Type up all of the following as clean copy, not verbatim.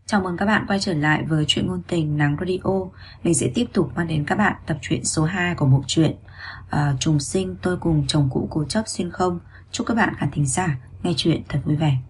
Chào mừng các bạn quay trở lại với truyện ngôn tình Nắng Radio. Mình sẽ tiếp tục mang đến các bạn tập truyện số 2 của bộ truyện Trùng sinh tôi cùng chồng cũ cố chấp xuyên không. Chúc các bạn khán thính giả nghe truyện thật vui vẻ.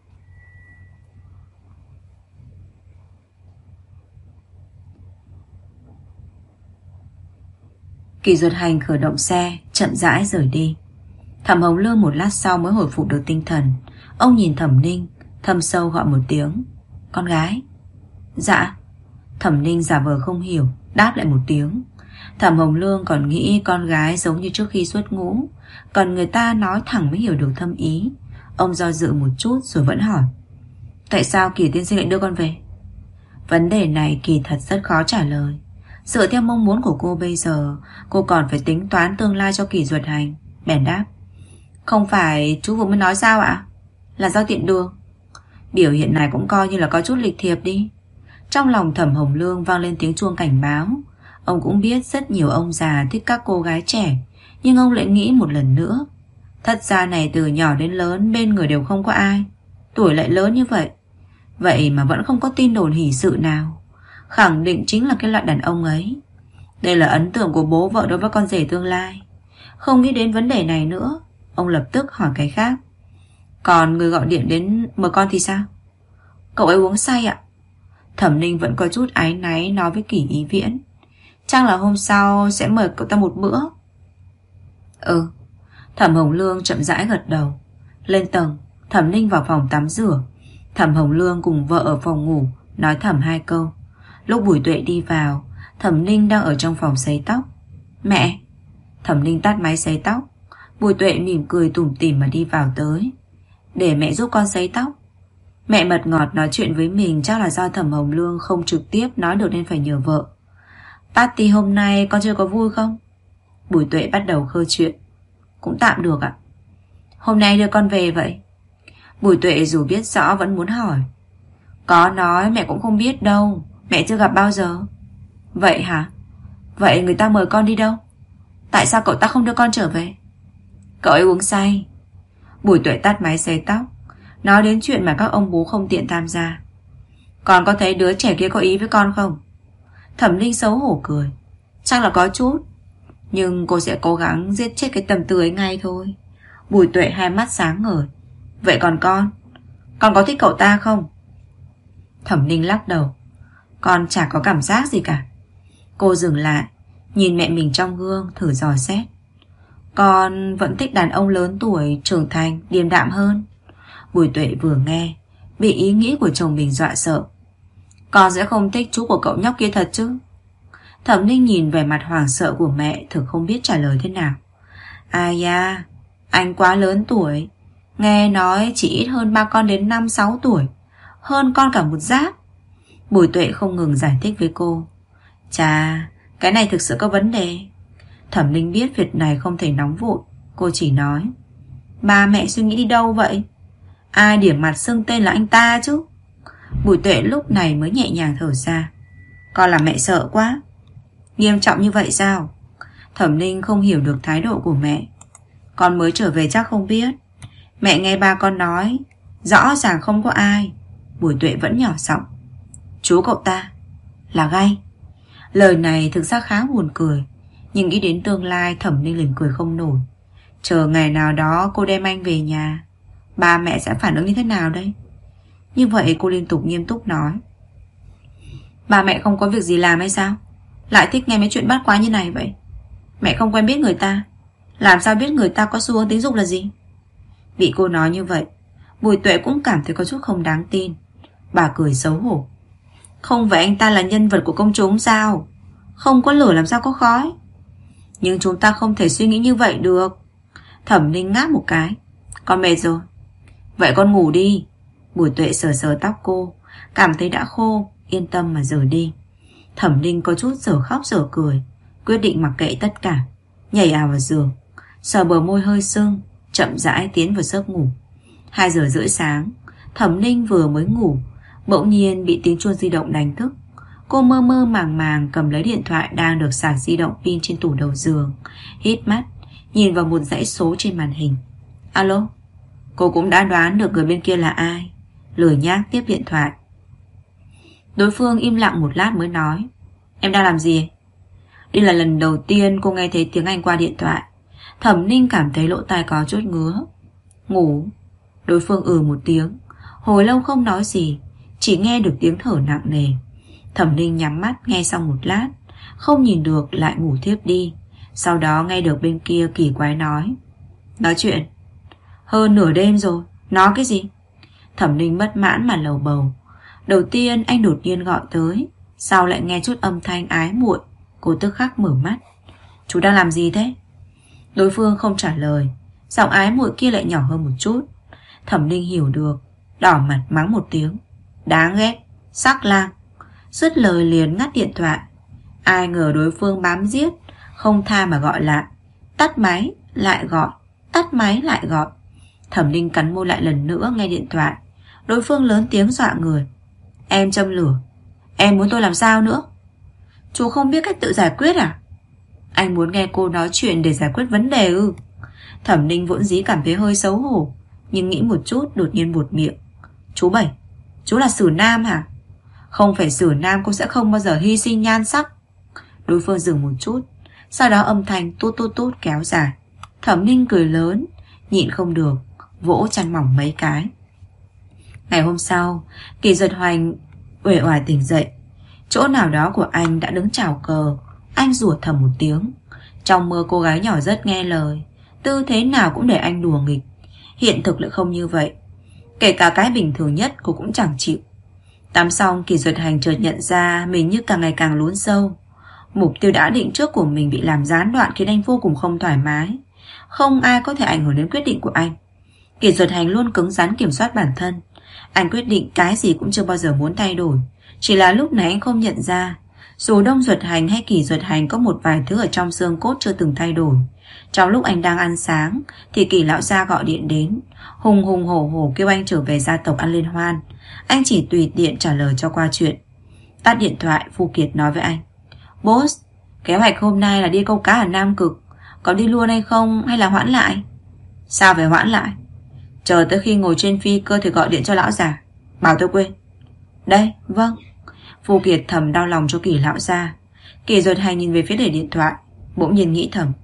Kỳ Duật Hành khởi động xe, chậm rãi rời đi. Thẩm Hồng Lương một lát sau mới hồi phục được tinh thần. Ông nhìn Thẩm Ninh, thâm sâu gọi một tiếng: "Con gái." "Dạ." Thẩm Ninh giả vờ không hiểu, đáp lại một tiếng. Thẩm Hồng Lương còn nghĩ con gái giống như trước khi xuất ngũ, cần người ta nói thẳng mới hiểu được thâm ý. Ông do dự một chút rồi vẫn hỏi: "Tại sao Kỳ tiên sinh lại đưa con về?" Vấn đề này kỳ thật rất khó trả lời. Dựa theo mong muốn của cô bây giờ, cô còn phải tính toán tương lai cho Kỳ Duật Hành. Bèn đáp: "Không phải chú vừa mới nói sao ạ? Là do tiện đường." Biểu hiện này cũng coi như là có chút lịch thiệp đi. Trong lòng Thẩm Hồng Lương vang lên tiếng chuông cảnh báo. Ông cũng biết rất nhiều ông già thích các cô gái trẻ, nhưng ông lại nghĩ một lần nữa, thất gia này từ nhỏ đến lớn bên người đều không có ai, tuổi lại lớn như vậy, vậy mà vẫn không có tin đồn hỷ sự nào, khẳng định chính là cái loại đàn ông ấy. Đây là ấn tượng của bố vợ đối với con rể tương lai. Không nghĩ đến vấn đề này nữa, ông lập tức hỏi cái khác: "Còn người gọi điện đến mời con thì sao?" "Cậu ấy uống say ạ." Thẩm Ninh vẫn có chút áy náy nói với Kỷ Ý Viễn: "Chắc là hôm sau sẽ mời cậu ta một bữa." "Ừ." Thẩm Hồng Lương chậm rãi gật đầu. Lên tầng, Thẩm Ninh vào phòng tắm rửa. Thẩm Hồng Lương cùng vợ ở phòng ngủ nói thầm hai câu. Lúc Bùi Tuệ đi vào, Thẩm Ninh đang ở trong phòng sấy tóc. "Mẹ." Thẩm Ninh tắt máy sấy tóc. Bùi Tuệ mỉm cười tủm tỉm mà đi vào tới: "Để mẹ giúp con sấy tóc." Mẹ mật ngọt nói chuyện với mình chắc là do Thẩm Hồng Lương không trực tiếp nói được nên phải nhờ vợ. "Party hôm nay con chưa có vui không?" Bùi Tuệ bắt đầu khơi chuyện. "Cũng tạm được ạ." "Hôm nay đưa con về vậy?" Bùi Tuệ dù biết rõ vẫn muốn hỏi. "Có nói mẹ cũng không biết đâu, mẹ chưa gặp bao giờ." "Vậy hả? Vậy người ta mời con đi đâu? Tại sao cậu ta không đưa con trở về?" "Cậu ấy uống say." Bùi Tuệ tắt máy sấy tóc, nói đến chuyện mà các ông bố không tiện tham gia. "Con có thấy đứa trẻ kia có ý với con không?" Thẩm Linh xấu hổ cười: "Chắc là có chút, nhưng cô sẽ cố gắng giết chết cái tầm tư ấy ngay thôi." Bùi Tuệ hai mắt sáng ngời: "Vậy còn con có thích cậu ta không?" Thẩm Linh lắc đầu: "Con chả có cảm giác gì cả." Cô dừng lại, nhìn mẹ mình trong gương thử dò xét: "Con vẫn thích đàn ông lớn tuổi, trưởng thành, điềm đạm hơn." Bùi Tuệ vừa nghe, bị ý nghĩ của chồng mình dọa sợ: "Con sẽ không thích chú của cậu nhóc kia thật chứ?" Thẩm Ninh nhìn về mặt hoảng sợ của mẹ, thực không biết trả lời thế nào. "Ai da, anh quá lớn tuổi, nghe nói chỉ ít hơn ba con đến 5-6 tuổi, hơn con cả một giáp." Bùi Tuệ không ngừng giải thích với cô: "Chà, cái này thực sự có vấn đề." Thẩm Ninh biết việc này không thể nóng vội. Cô chỉ nói: "Ba mẹ suy nghĩ đi đâu vậy? Ai điểm mặt xưng tên là anh ta chứ?" Bùi Tuệ lúc này mới nhẹ nhàng thở ra: "Con làm mẹ sợ quá." "Nghiêm trọng như vậy sao?" Thẩm Ninh không hiểu được thái độ của mẹ. "Con mới trở về chắc không biết. Mẹ nghe ba con nói rõ ràng không có ai." Bùi Tuệ vẫn nhỏ giọng: "Chú cậu ta là gay." Lời này thực ra khá buồn cười, nhưng nghĩ đến tương lai Thẩm Ninh liền cười không nổi. Chờ ngày nào đó cô đem anh về nhà, ba mẹ sẽ phản ứng như thế nào đây? Như vậy cô liên tục nghiêm túc nói: "Ba mẹ không có việc gì làm hay sao? Lại thích nghe mấy chuyện bát quái như này vậy? Mẹ không quen biết người ta, làm sao biết người ta có xu hướng tính dục là gì?" Bị cô nói như vậy, Bùi Tuệ cũng cảm thấy có chút không đáng tin. Bà cười xấu hổ: "Không phải anh ta là nhân vật của công chúng sao? Không có lửa làm sao có khói?" "Nhưng chúng ta không thể suy nghĩ như vậy được." Thẩm Ninh ngáp một cái: "Con mệt rồi." "Vậy con ngủ đi." Bùi Tuệ sờ sờ tóc cô, cảm thấy đã khô, yên tâm mà rời đi. Thẩm Ninh có chút dở khóc dở cười, quyết định mặc kệ tất cả, nhảy ào vào giường, sờ bờ môi hơi sưng, chậm rãi tiến vào giấc ngủ. 2 giờ rưỡi sáng, Thẩm Ninh vừa mới ngủ, bỗng nhiên bị tiếng chuông di động đánh thức. Cô mơ mơ màng màng cầm lấy điện thoại đang được sạc di động pin trên tủ đầu giường, hít mắt nhìn vào một dãy số trên màn hình. "Alo." Cô cũng đã đoán được người bên kia là ai, lười nhác tiếp điện thoại. Đối phương im lặng một lát mới nói: Em đang làm gì? Đây là lần đầu tiên cô nghe thấy tiếng Anh qua điện thoại. Thẩm Ninh cảm thấy lỗ tai có chút ngứa. Ngủ. Đối phương một tiếng. Hồi lâu không nói gì, chỉ nghe được tiếng thở nặng nề. Thẩm Ninh nhắm mắt nghe xong một lát, không nhìn được lại ngủ thiếp đi. Sau đó nghe được bên kia kỳ quái nói: Nói chuyện. Hơn nửa đêm rồi, nói cái gì? Thẩm Ninh bất mãn mà lầu bầu. Đầu tiên anh đột nhiên gọi tới, sau lại nghe chút âm thanh ái muội. Cô tức khắc mở mắt. Chú đang làm gì thế? Đối phương không trả lời. Giọng ái muội kia lại nhỏ hơn một chút. Thẩm Ninh hiểu được, đỏ mặt mắng một tiếng: Đáng ghét, sắc lang. Dứt lời liền ngắt điện thoại. Ai ngờ đối phương bám giết, không tha mà gọi lại. Tắt máy lại gọi, tắt máy lại gọi. Thẩm Ninh cắn môi lại lần nữa nghe điện thoại. Đối phương lớn tiếng dọa người: Em châm lửa. Em muốn tôi làm sao nữa? Chú không biết cách tự giải quyết à? Anh muốn nghe cô nói chuyện để giải quyết vấn đề ư? Thẩm Ninh vốn dĩ cảm thấy hơi xấu hổ, nhưng nghĩ một chút đột nhiên buột miệng: Chú Bảy, chú là Sử Nam hả? Không phải Sử Nam cô sẽ không bao giờ hy sinh nhan sắc. Đối phương dừng một chút, sau đó âm thanh tút tút tút kéo dài. Thẩm Ninh cười lớn, nhịn không được vỗ chăn mỏng mấy cái. Ngày hôm sau, Kỳ Duật Hoành uể oải tỉnh dậy. Chỗ nào đó của anh đã đứng chào cờ. Anh rủa thầm một tiếng. Trong mơ cô gái nhỏ rất nghe lời, tư thế nào cũng để anh đùa nghịch. Hiện thực lại không như vậy. Kể cả cái bình thường nhất cô cũng chẳng chịu. Tắm xong, Kỳ Duật Hành chợt nhận ra mình như càng ngày càng lún sâu. Mục tiêu đã định trước của mình bị làm gián đoạn khiến anh vô cùng không thoải mái. Không ai có thể ảnh hưởng đến quyết định của anh. Kỳ Duật Hành luôn cứng rắn kiểm soát bản thân. Anh quyết định cái gì cũng chưa bao giờ muốn thay đổi. Chỉ là lúc này anh không nhận ra, dù Đông Duật Hành hay Kỳ Duật Hành có một vài thứ ở trong xương cốt chưa từng thay đổi. Trong lúc anh đang ăn sáng thì Kỳ lão gia gọi điện đến, hùng hùng hổ hổ kêu anh trở về gia tộc ăn liên hoan. Anh chỉ tùy tiện trả lời cho qua chuyện. Tắt điện thoại, Phu Kiệt nói với anh: Boss, kế hoạch hôm nay là đi câu cá ở Nam Cực. Có đi luôn hay không hay là hoãn lại? Sao phải hoãn lại? Chờ tới khi ngồi trên phi cơ thì gọi điện cho lão già, bảo tôi quên. Đây, vâng. Phu Kiệt thầm đau lòng cho Kỳ lão gia. Kỳ Duật Hành nhìn về phía để điện thoại, bỗng nhiên nghĩ thầm: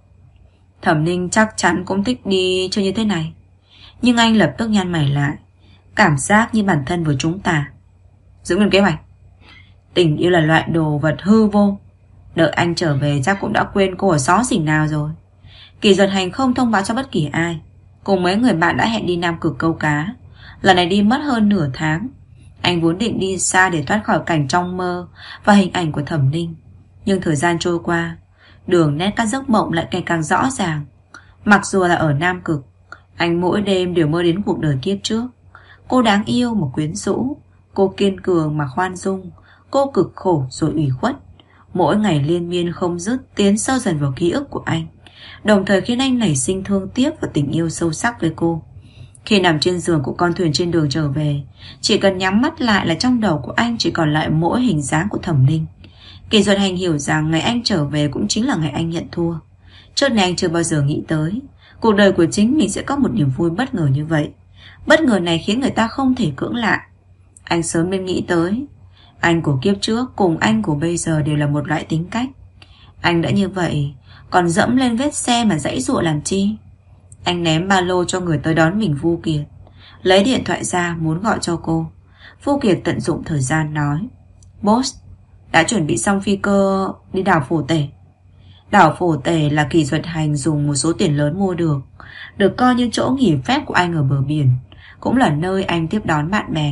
Thẩm Ninh chắc chắn cũng thích đi chơi như thế này. Nhưng anh lập tức nhăn mày lại, cảm giác như bản thân vừa trúng tà. Giữ nguyên kế hoạch. Tình yêu là loại đồ vật hư vô. Đợi anh trở về chắc cũng đã quên cô ở xó xỉnh nào rồi. Kỳ Duật Hành không thông báo cho bất kỳ ai. Cùng mấy người bạn đã hẹn đi Nam Cực câu cá. Lần này đi mất hơn nửa tháng. Anh vốn định đi xa để thoát khỏi cảnh trong mơ và hình ảnh của Thẩm Ninh. Nhưng thời gian trôi qua, đường nét các giấc mộng lại ngày càng rõ ràng. Mặc dù là ở Nam Cực, anh mỗi đêm đều mơ đến cuộc đời kiếp trước. Cô đáng yêu mà quyến rũ, cô kiên cường mà khoan dung, cô cực khổ rồi ủy khuất. Mỗi ngày liên miên không dứt tiến sâu dần vào ký ức của anh, đồng thời khiến anh nảy sinh thương tiếc và tình yêu sâu sắc với cô. Khi nằm trên giường của con thuyền trên đường trở về, chỉ cần nhắm mắt lại là trong đầu của anh chỉ còn lại mỗi hình dáng của Thẩm Ninh. Kỳ Duật Hành hiểu rằng ngày anh trở về cũng chính là ngày anh nhận thua. Trước này anh chưa bao giờ nghĩ tới cuộc đời của chính mình sẽ có một niềm vui bất ngờ như vậy. Bất ngờ này khiến người ta không thể cưỡng lại. Anh sớm nên nghĩ tới, anh của kiếp trước cùng anh của bây giờ đều là một loại tính cách. Anh đã như vậy, còn dẫm lên vết xe mà giãy giụa làm chi? Anh ném ba lô cho người tới đón mình Phu Kiệt, lấy điện thoại ra muốn gọi cho cô. Phu Kiệt tận dụng thời gian nói: Boss, đã chuẩn bị xong phi cơ đi đảo Phổ Tể. Đảo Phổ Tể là Kỳ Duật Hành dùng một số tiền lớn mua được coi như chỗ nghỉ phép của anh ở bờ biển, cũng là nơi anh tiếp đón bạn bè.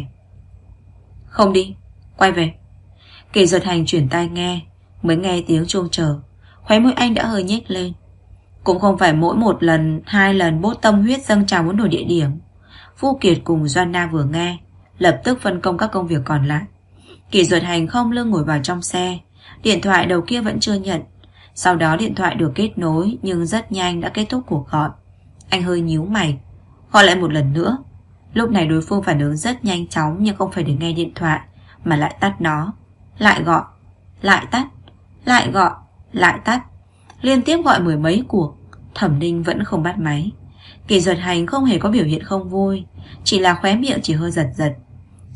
Không đi, quay về. Kỳ Duật Hành chuyển tai nghe, mới nghe tiếng chuông chờ. Khóe môi anh đã hơi nhếch lên. Cũng không phải mỗi một lần, hai lần bốt tâm huyết dâng trào muốn đổi địa điểm. Phu Kiệt cùng Joanna vừa nghe, lập tức phân công các công việc còn lại. Kỳ Duật Hành không lưng ngồi vào trong xe. Điện thoại đầu kia vẫn chưa nhận. Sau đó điện thoại được kết nối, nhưng rất nhanh đã kết thúc cuộc gọi. Anh hơi nhíu mày, gọi lại một lần nữa. Lúc này đối phương phản ứng rất nhanh chóng, nhưng không phải để nghe điện thoại mà lại tắt nó. Lại gọi, lại tắt, lại gọi, lại tắt, liên tiếp gọi mười mấy cuộc. Thẩm Ninh vẫn không bắt máy. Kỳ Duật Hành không hề có biểu hiện không vui, chỉ là khóe miệng chỉ hơi giật giật.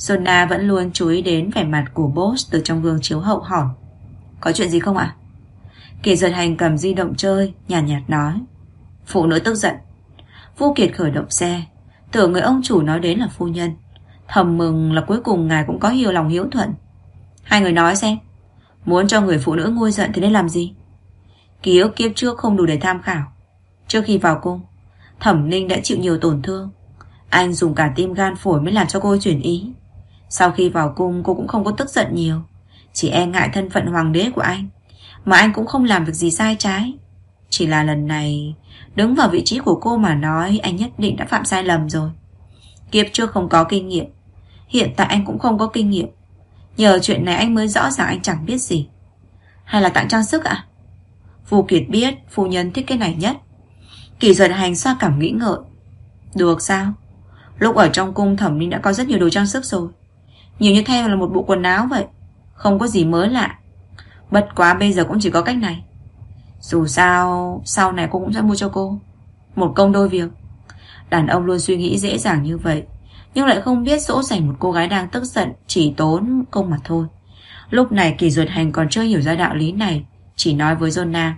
Sona vẫn luôn chú ý đến vẻ mặt của boss từ trong gương chiếu hậu hỏi. Có chuyện gì không ạ? Kỳ Giật Hành cầm di động chơi, nhàn nhạt nói. Phụ nữ tức giận. Vu Kiệt khởi động xe, tưởng người ông chủ nói đến là phu nhân. Thầm mừng là cuối cùng ngài cũng có hiểu lòng hiếu thuận. Hai người nói xem, muốn cho người phụ nữ nguôi giận thì nên làm gì? Ký ức kiếp trước không đủ để tham khảo. Trước khi vào cung, Thẩm Ninh đã chịu nhiều tổn thương. Anh dùng cả tim gan phổi mới làm cho cô chuyển ý. Sau khi vào cung cô cũng không có tức giận nhiều, chỉ e ngại thân phận hoàng đế của anh. Mà anh cũng không làm việc gì sai trái. Chỉ là lần này đứng vào vị trí của cô mà nói, anh nhất định đã phạm sai lầm rồi. Kiếp trước không có kinh nghiệm, hiện tại anh cũng không có kinh nghiệm. Nhờ chuyện này anh mới rõ ràng anh chẳng biết gì. Hay là tặng trang sức ạ? Vu Kiệt biết phu nhân thích cái này nhất. Kỳ Duật Hành xoa cảm nghĩ ngợi. Được sao? Lúc ở trong cung Thẩm Ninh đã có rất nhiều đồ trang sức rồi, nhiều như theo là một bộ quần áo vậy. Không có gì mới lạ. Bất quá bây giờ cũng chỉ có cách này. Dù sao sau này cô cũng sẽ mua cho cô. Một công đôi việc. Đàn ông luôn suy nghĩ dễ dàng như vậy, nhưng lại không biết dỗ dành một cô gái đang tức giận chỉ tốn công mà thôi. Lúc này Kỳ Duật Hành còn chưa hiểu ra đạo lý này, chỉ nói với Jonah.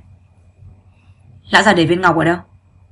Lão già để viên ngọc ở đâu?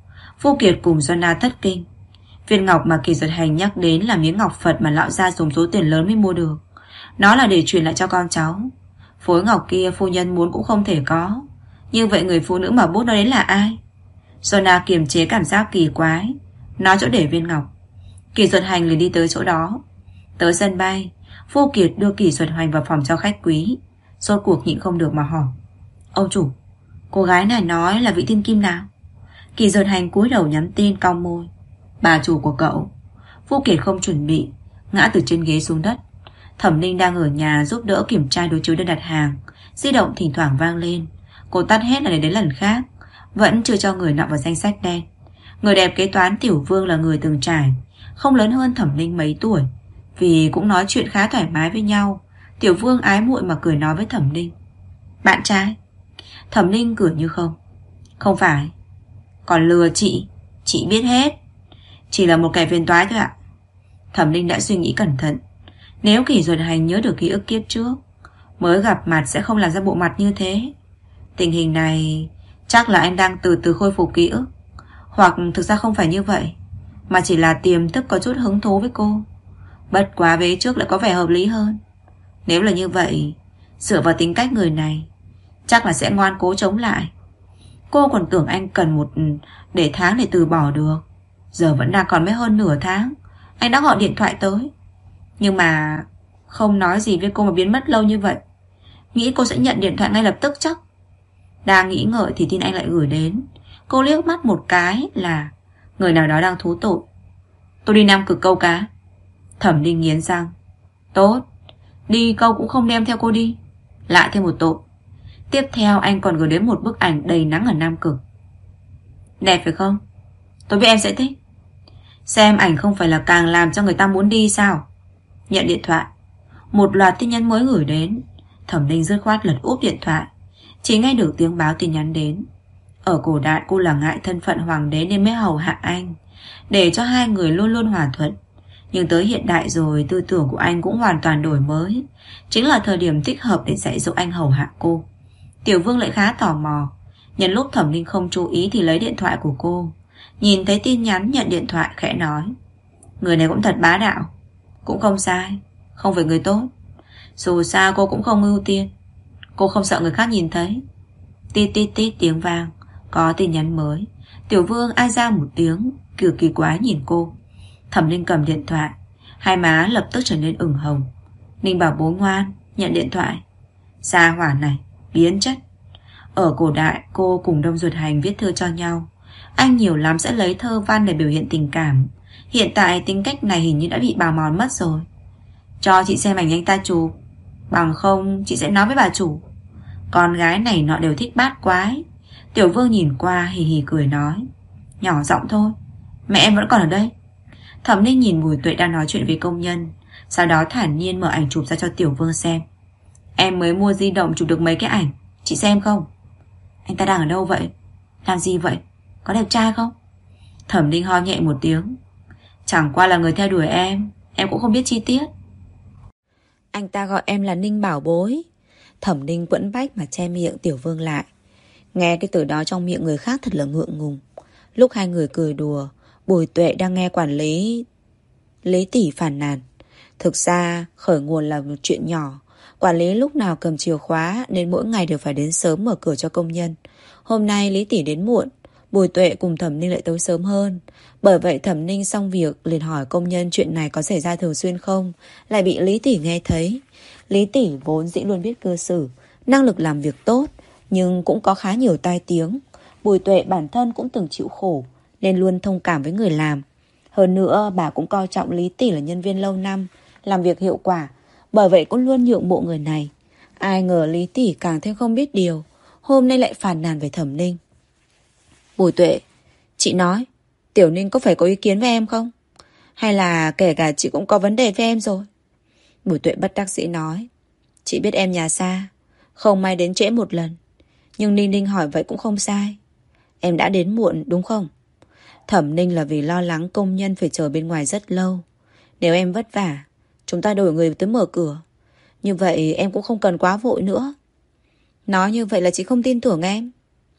Vu Kiệt cùng Jonah thất kinh. Viên ngọc mà Kỳ Duật Hành nhắc đến là miếng ngọc Phật mà lão gia dùng số tiền lớn mới mua được. Nó là để truyền lại cho con cháu. Phối ngọc kia phu nhân muốn cũng không thể có. Như vậy người phụ nữ mà bút nó đến là ai? Jonah kiềm chế cảm giác kỳ quái, nói chỗ để viên ngọc. Kỳ Duật Hành liền đi tới chỗ đó. Tới sân bay, Vu Kiệt đưa Kỳ Duật Hành vào phòng cho khách quý. Rốt cuộc nhịn không được mà hỏi. Ông chủ, cô gái này nói là vị thiên kim nào? Kỳ Duật Hành cúi đầu nhắn tin cong môi. Bà chủ của cậu. Vu Kiệt không chuẩn bị, ngã từ trên ghế xuống đất. Thẩm Ninh đang ở nhà giúp đỡ kiểm tra đối chiếu đơn đặt hàng. Di động thỉnh thoảng vang lên. Cô tắt hết là để đến lần khác, vẫn chưa cho người nọ vào danh sách đen. Người đẹp kế toán Tiểu Vương là người từng trải, không lớn hơn Thẩm Ninh mấy tuổi. Vì cũng nói chuyện khá thoải mái với nhau, Tiểu Vương ái muội mà cười nói với Thẩm Ninh. Bạn trai? Thẩm Ninh cười như không. Không phải. Còn lừa chị biết hết. Chỉ là một kẻ phiền toái thôi ạ. Thẩm Ninh đã suy nghĩ cẩn thận. Nếu Kỳ Duật Hành nhớ được ký ức kiếp trước, mới gặp mặt sẽ không làm ra bộ mặt như thế. Tình hình này chắc là anh đang từ từ khôi phục ký ức. Hoặc thực ra không phải như vậy, mà chỉ là tiềm thức có chút hứng thú với cô. Bất quá vế trước lại có vẻ hợp lý hơn. Nếu là như vậy, dựa vào tính cách người này, chắc là sẽ ngoan cố chống lại. Cô còn tưởng anh cần một tháng để từ bỏ được. Giờ vẫn đang còn mới hơn nửa tháng, anh đã gọi điện thoại tới, nhưng mà không nói gì với cô mà biến mất lâu như vậy. Nghĩ cô sẽ nhận điện thoại ngay lập tức chắc. Đang nghĩ ngợi thì tin anh lại gửi đến. Cô liếc mắt một cái là người nào đó đang thú tội. Tôi đi Nam Cực câu cá. Thẩm Ninh nghiến răng. Tốt, đi câu cũng không đem theo cô đi, lại thêm một tội. Tiếp theo anh còn gửi đến một bức ảnh đầy nắng ở Nam Cực. Đẹp phải không? Tôi biết em sẽ thích. Xem ảnh không phải là càng làm cho người ta muốn đi sao? Nhận điện thoại. Một loạt tin nhắn mới gửi đến. Thẩm Ninh dứt khoát lật úp điện thoại, chỉ nghe được tiếng báo tin nhắn đến. Ở cổ đại cô là ngại thân phận hoàng đế nên mới hầu hạ anh, để cho hai người luôn luôn hòa thuận. Nhưng tới hiện đại rồi, tư tưởng của anh cũng hoàn toàn đổi mới. Chính là thời điểm thích hợp để dạy dỗ anh hầu hạ cô. Tiểu Vương lại khá tò mò. Nhân lúc Thẩm Ninh không chú ý thì lấy điện thoại của cô, nhìn thấy tin nhắn nhận điện thoại khẽ nói. Người này cũng thật bá đạo. Cũng không sai, không phải người tốt. Dù sao cô cũng không ưu tiên. Cô không sợ người khác nhìn thấy. Tít tít tít tiếng vang. Có tin nhắn mới. Tiểu Vương ai ra một tiếng, kiểu kỳ quái nhìn cô. Thẩm Ninh cầm điện thoại, hai má lập tức trở nên ửng hồng. Ninh bảo bố ngoan, nhận điện thoại. Gia hỏa này, biến chất. Ở cổ đại cô cùng Đông Duật Hành viết thư cho nhau. Anh nhiều lắm sẽ lấy thơ văn để biểu hiện tình cảm. Hiện tại tính cách này hình như đã bị bào mòn mất rồi. Cho chị xem ảnh anh ta chụp, bằng không chị sẽ nói với bà chủ. Con gái này nọ đều thích bát quái. Tiểu Vương nhìn qua hì hì cười nói. Nhỏ giọng thôi, mẹ em vẫn còn ở đây. Thẩm Ninh nhìn Bùi Tuệ đang nói chuyện với công nhân, sau đó thản nhiên mở ảnh chụp ra cho Tiểu Vương xem. Em mới mua di động chụp được mấy cái ảnh, chị xem không? Anh ta đang ở đâu vậy? Làm gì vậy? Có đẹp trai không? Thẩm Ninh ho nhẹ một tiếng. Chẳng qua là người theo đuổi em cũng không biết chi tiết. Anh ta gọi em là Ninh bảo bối. Thẩm Ninh quẫn bách mà che miệng Tiểu Vương lại. Nghe cái từ đó trong miệng người khác thật là ngượng ngùng. Lúc hai người cười đùa, Bùi Tuệ đang nghe quản lý Lý Tỷ phàn nàn. Thực ra khởi nguồn là một chuyện nhỏ. Quản lý lúc nào cầm chìa khóa nên mỗi ngày đều phải đến sớm mở cửa cho công nhân. Hôm nay Lý Tỷ đến muộn, Bùi Tuệ cùng Thẩm Ninh lại tới sớm hơn. Bởi vậy Thẩm Ninh xong việc liền hỏi công nhân chuyện này có xảy ra thường xuyên không, lại bị Lý Tỷ nghe thấy. Lý Tỷ vốn dĩ luôn biết cư xử, năng lực làm việc tốt, nhưng cũng có khá nhiều tai tiếng. Bùi Tuệ bản thân cũng từng chịu khổ nên luôn thông cảm với người làm. Hơn nữa bà cũng coi trọng Lý Tỷ là nhân viên lâu năm, làm việc hiệu quả, bởi vậy cũng luôn nhượng bộ người này. Ai ngờ Lý Tỷ càng thêm không biết điều, hôm nay lại phàn nàn về Thẩm Ninh. Bùi Tuệ, chị nói Tiểu Ninh có phải có ý kiến với em không? Hay là kể cả chị cũng có vấn đề với em rồi? Bùi Tuệ bất đắc dĩ nói, chị biết em nhà xa, không may đến trễ một lần, nhưng Ninh Ninh hỏi vậy cũng không sai. Em đã đến muộn đúng không? Thẩm Ninh là vì lo lắng công nhân phải chờ bên ngoài rất lâu. Nếu em vất vả, chúng ta đổi người tới mở cửa. Như vậy em cũng không cần quá vội nữa. Nói như vậy là chị không tin tưởng em.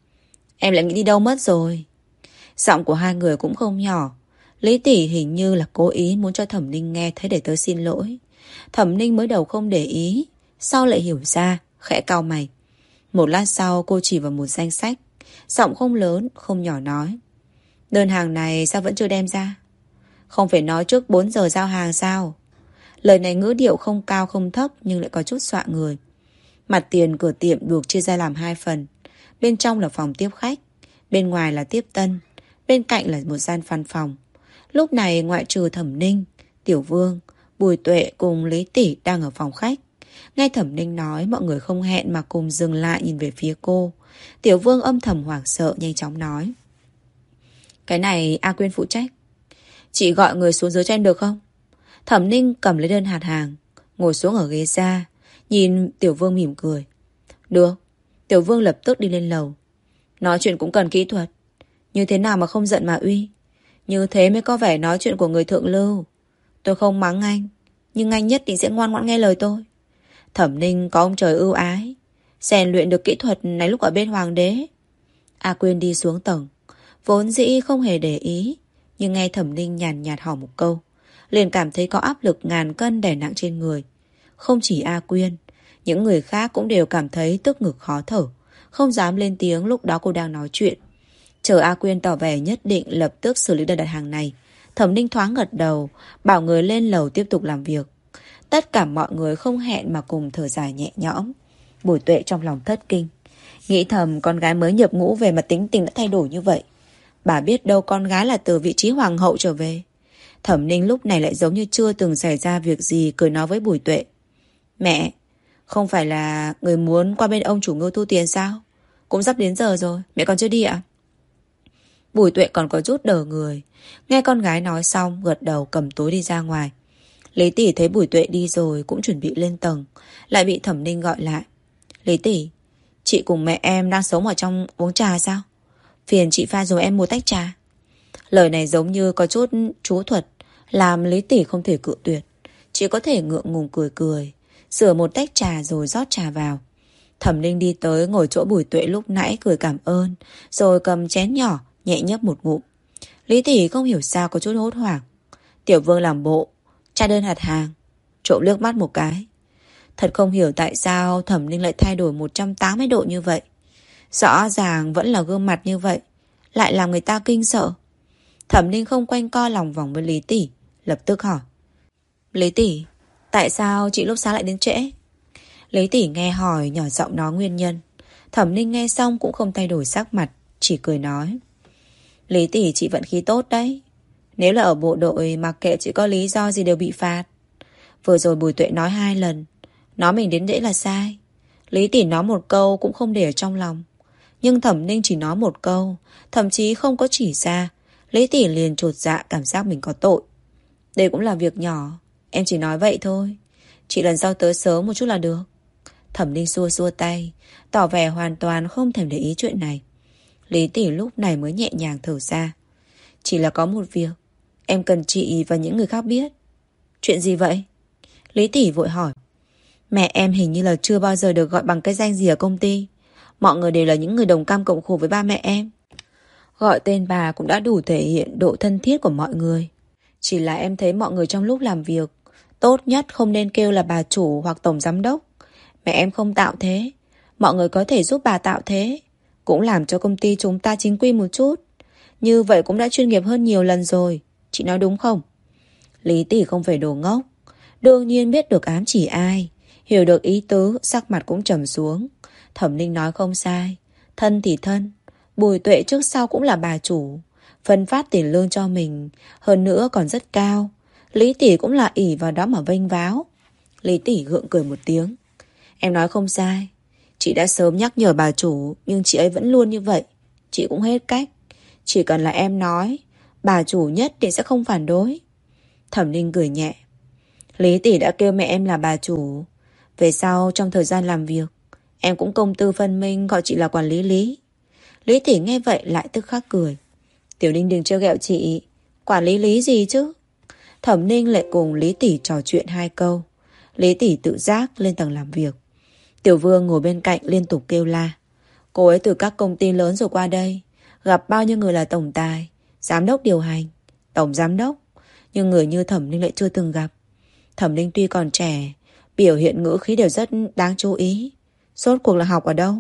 Em lại nghĩ đi đâu mất rồi? Giọng của hai người cũng không nhỏ. Lý Tỷ hình như là cố ý muốn cho Thẩm Ninh nghe thấy để tớ xin lỗi. Thẩm Ninh mới đầu không để ý, sau lại hiểu ra, khẽ cau mày. Một lát sau cô chỉ vào một danh sách, giọng không lớn, không nhỏ nói. Đơn hàng này sao vẫn chưa đem ra? Không phải nói trước 4 giờ giao hàng sao? Lời này ngữ điệu không cao không thấp nhưng lại có chút dọa người. Mặt tiền cửa tiệm được chia ra làm 2 phần. Bên trong là phòng tiếp khách, bên ngoài là tiếp tân, bên cạnh là một gian văn phòng. Lúc này ngoại trừ Thẩm Ninh, Tiểu Vương, Bùi Tuệ cùng Lý Tỷ đang ở phòng khách. Nghe Thẩm Ninh nói, mọi người không hẹn mà cùng dừng lại nhìn về phía cô. Tiểu Vương âm thầm hoảng sợ nhanh chóng nói. Cái này A Quyên phụ trách. Chị gọi người xuống dưới cho em được không? Thẩm Ninh cầm lấy đơn hạt hàng, ngồi xuống ở ghế ra, nhìn Tiểu Vương mỉm cười. Được. Tiểu Vương lập tức đi lên lầu. Nói chuyện cũng cần kỹ thuật. Như thế nào mà không giận mà uy? Như thế mới có vẻ nói chuyện của người thượng lưu. Tôi không mắng anh, nhưng anh nhất định sẽ ngoan ngoãn nghe lời tôi. Thẩm Ninh có ông trời ưu ái, rèn luyện được kỹ thuật này lúc ở bên Hoàng đế. A Quyên đi xuống tầng, vốn dĩ không hề để ý, nhưng nghe Thẩm Ninh nhàn nhạt hỏi một câu, liền cảm thấy có áp lực ngàn cân đè nặng trên người. Không chỉ A Quyên, những người khác cũng đều cảm thấy tức ngực khó thở, không dám lên tiếng lúc đó cô đang nói chuyện. Chờ A Quyên tỏ vẻ nhất định lập tức xử lý đơn đặt hàng này, Thẩm Ninh thoáng gật đầu, bảo người lên lầu tiếp tục làm việc. Tất cả mọi người không hẹn mà cùng thở dài nhẹ nhõm. Bùi Tuệ trong lòng thất kinh, nghĩ thầm con gái mới nhập ngũ về mà tính tình đã thay đổi như vậy. Bà biết đâu con gái là từ vị trí hoàng hậu trở về. Thẩm Ninh lúc này lại giống như chưa từng xảy ra việc gì, cười nói với Bùi Tuệ. Mẹ, không phải là người muốn qua bên ông chủ Ngưu thu tiền sao? Cũng sắp đến giờ rồi, mẹ còn chưa đi ạ? Bùi Tuệ còn có chút đờ người. Nghe con gái nói xong, gật đầu cầm túi đi ra ngoài. Lý Tỷ thấy Bùi Tuệ đi rồi cũng chuẩn bị lên tầng, lại bị Thẩm Ninh gọi lại. Lý Tỷ, chị cùng mẹ em đang sống ở trong uống trà sao? Phiền chị pha rồi em một tách trà. Lời này giống như có chút chú thuật, làm Lý Tỷ không thể cự tuyệt, chỉ có thể ngượng ngùng cười cười, sửa một tách trà rồi rót trà vào. Thẩm Ninh đi tới ngồi chỗ Bùi Tuệ lúc nãy cười cảm ơn, rồi cầm chén nhỏ nhẹ nhấp một ngụm. Lý Tỷ không hiểu sao có chút hốt hoảng. Tiểu Vương làm bộ tra đơn hạt hàng, trộm liếc mắt một cái. Thật không hiểu tại sao Thẩm Ninh lại thay đổi 180 độ như vậy. Rõ ràng vẫn là gương mặt như vậy, lại làm người ta kinh sợ. Thẩm Ninh không quanh co lòng vòng với Lý Tỷ, lập tức hỏi. Lý Tỷ, tại sao chị lúc sáng lại đến trễ? Lý Tỷ nghe hỏi nhỏ giọng nói nguyên nhân. Thẩm Ninh nghe xong cũng không thay đổi sắc mặt, chỉ cười nói. Lý Tỷ chị vận khí tốt đấy. Nếu là ở bộ đội mặc kệ chị có lý do gì đều bị phạt. Vừa rồi Bùi Tuệ nói 2 lần, nói mình đến trễ là sai. Lý Tỷ nói một câu cũng không để ở trong lòng. Nhưng Thẩm Ninh chỉ nói một câu, thậm chí không có chỉ ra. Lý Tỷ liền chột dạ cảm giác mình có tội. Đây cũng là việc nhỏ, em chỉ nói vậy thôi. Chị lần sau tới sớm một chút là được. Thẩm Ninh xua xua tay, tỏ vẻ hoàn toàn không thèm để ý chuyện này. Lý Tỷ lúc này mới nhẹ nhàng thở ra. Chỉ là có một việc em cần chị và những người khác biết. Chuyện gì vậy? Lý Tỷ vội hỏi. Mẹ em hình như là chưa bao giờ được gọi bằng cái danh gì ở công ty. Mọi người đều là những người đồng cam cộng khổ với ba mẹ em. Gọi tên bà cũng đã đủ thể hiện độ thân thiết của mọi người. Chỉ là em thấy mọi người trong lúc làm việc tốt nhất không nên kêu là bà chủ hoặc tổng giám đốc. Mẹ em không tạo thế. Mọi người có thể giúp bà tạo thế, cũng làm cho công ty chúng ta chính quy một chút. Như vậy cũng đã chuyên nghiệp hơn nhiều lần rồi. Chị nói đúng không? Lý tỷ không phải đồ ngốc. Đương nhiên biết được ám chỉ ai, hiểu được ý tứ, sắc mặt cũng trầm xuống. Thẩm Ninh nói không sai. Thân thì thân, Bùi Tuệ trước sau cũng là bà chủ, phân phát tiền lương cho mình, hơn nữa còn rất cao. Lý tỷ cũng là ỷ vào đó mà vênh váo. Lý tỷ gượng cười một tiếng. Em nói không sai. Chị đã sớm nhắc nhở bà chủ, nhưng chị ấy vẫn luôn như vậy. Chị cũng hết cách. Chỉ cần là em nói, bà chủ nhất định sẽ không phản đối. Thẩm Ninh cười nhẹ. Lý tỷ đã kêu mẹ em là bà chủ. Về sau trong thời gian làm việc, em cũng công tư phân minh gọi chị là quản lý Lý. Lý tỷ nghe vậy lại tức khắc cười. Tiểu Ninh đừng trêu ghẹo chị. Quản lý Lý gì chứ? Thẩm Ninh lại cùng Lý tỷ trò chuyện 2 câu. Lý tỷ tự giác lên tầng làm việc. Tiểu Vương ngồi bên cạnh liên tục kêu la. Cô ấy từ các công ty lớn rồi qua đây, gặp bao nhiêu người là tổng tài, giám đốc điều hành, tổng giám đốc, nhưng người như Thẩm Ninh lại chưa từng gặp. Thẩm Ninh tuy còn trẻ, biểu hiện ngữ khí đều rất đáng chú ý. Rốt cuộc là học ở đâu?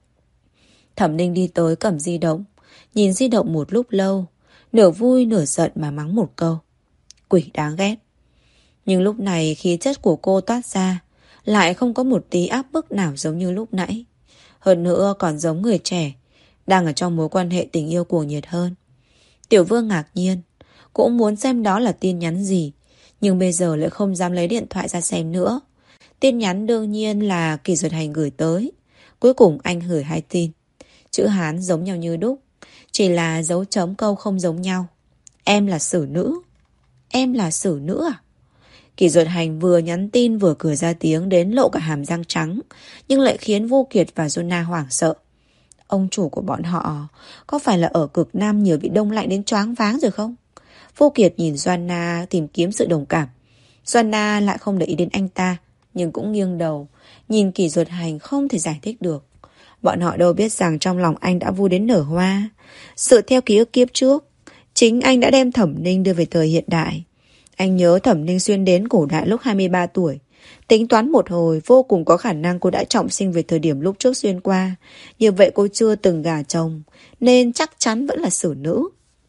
Thẩm Ninh đi tới cầm di động, nhìn di động một lúc lâu, nửa vui nửa giận mà mắng một câu. Quỷ đáng ghét. Nhưng lúc này khí chất của cô toát ra lại không có một tí áp bức nào giống như lúc nãy. Hơn nữa còn giống người trẻ đang ở trong mối quan hệ tình yêu cuồng nhiệt hơn. Tiểu Vương ngạc nhiên, cũng muốn xem đó là tin nhắn gì, nhưng bây giờ lại không dám lấy điện thoại ra xem nữa. Tin nhắn đương nhiên là Kỳ Duật Hành gửi tới. Cuối cùng anh gửi 2 tin. Chữ Hán giống nhau như đúc, chỉ là dấu chấm câu không giống nhau. Em là xử nữ. Em là xử nữ à? Kỳ Duật Hành vừa nhắn tin vừa cười ra tiếng đến lộ cả hàm răng trắng, nhưng lại khiến Vô Kiệt và Jonah hoảng sợ. Ông chủ của bọn họ có phải là ở cực Nam nhiều bị đông lạnh đến choáng váng rồi không? Vô Kiệt nhìn Jonah tìm kiếm sự đồng cảm. Jonah lại không để ý đến anh ta, nhưng cũng nghiêng đầu, nhìn Kỳ Duật Hành không thể giải thích được. Bọn họ đâu biết rằng trong lòng anh đã vui đến nở hoa. Sự theo ký ức kiếp trước, chính anh đã đem Thẩm Ninh đưa về thời hiện đại. Anh nhớ Thẩm Ninh xuyên đến cổ đại lúc 23 tuổi. Tính toán một hồi, vô cùng có khả năng cô đã trọng sinh về thời điểm lúc trước xuyên qua. Như vậy cô chưa từng gả chồng, nên chắc chắn vẫn là xử nữ.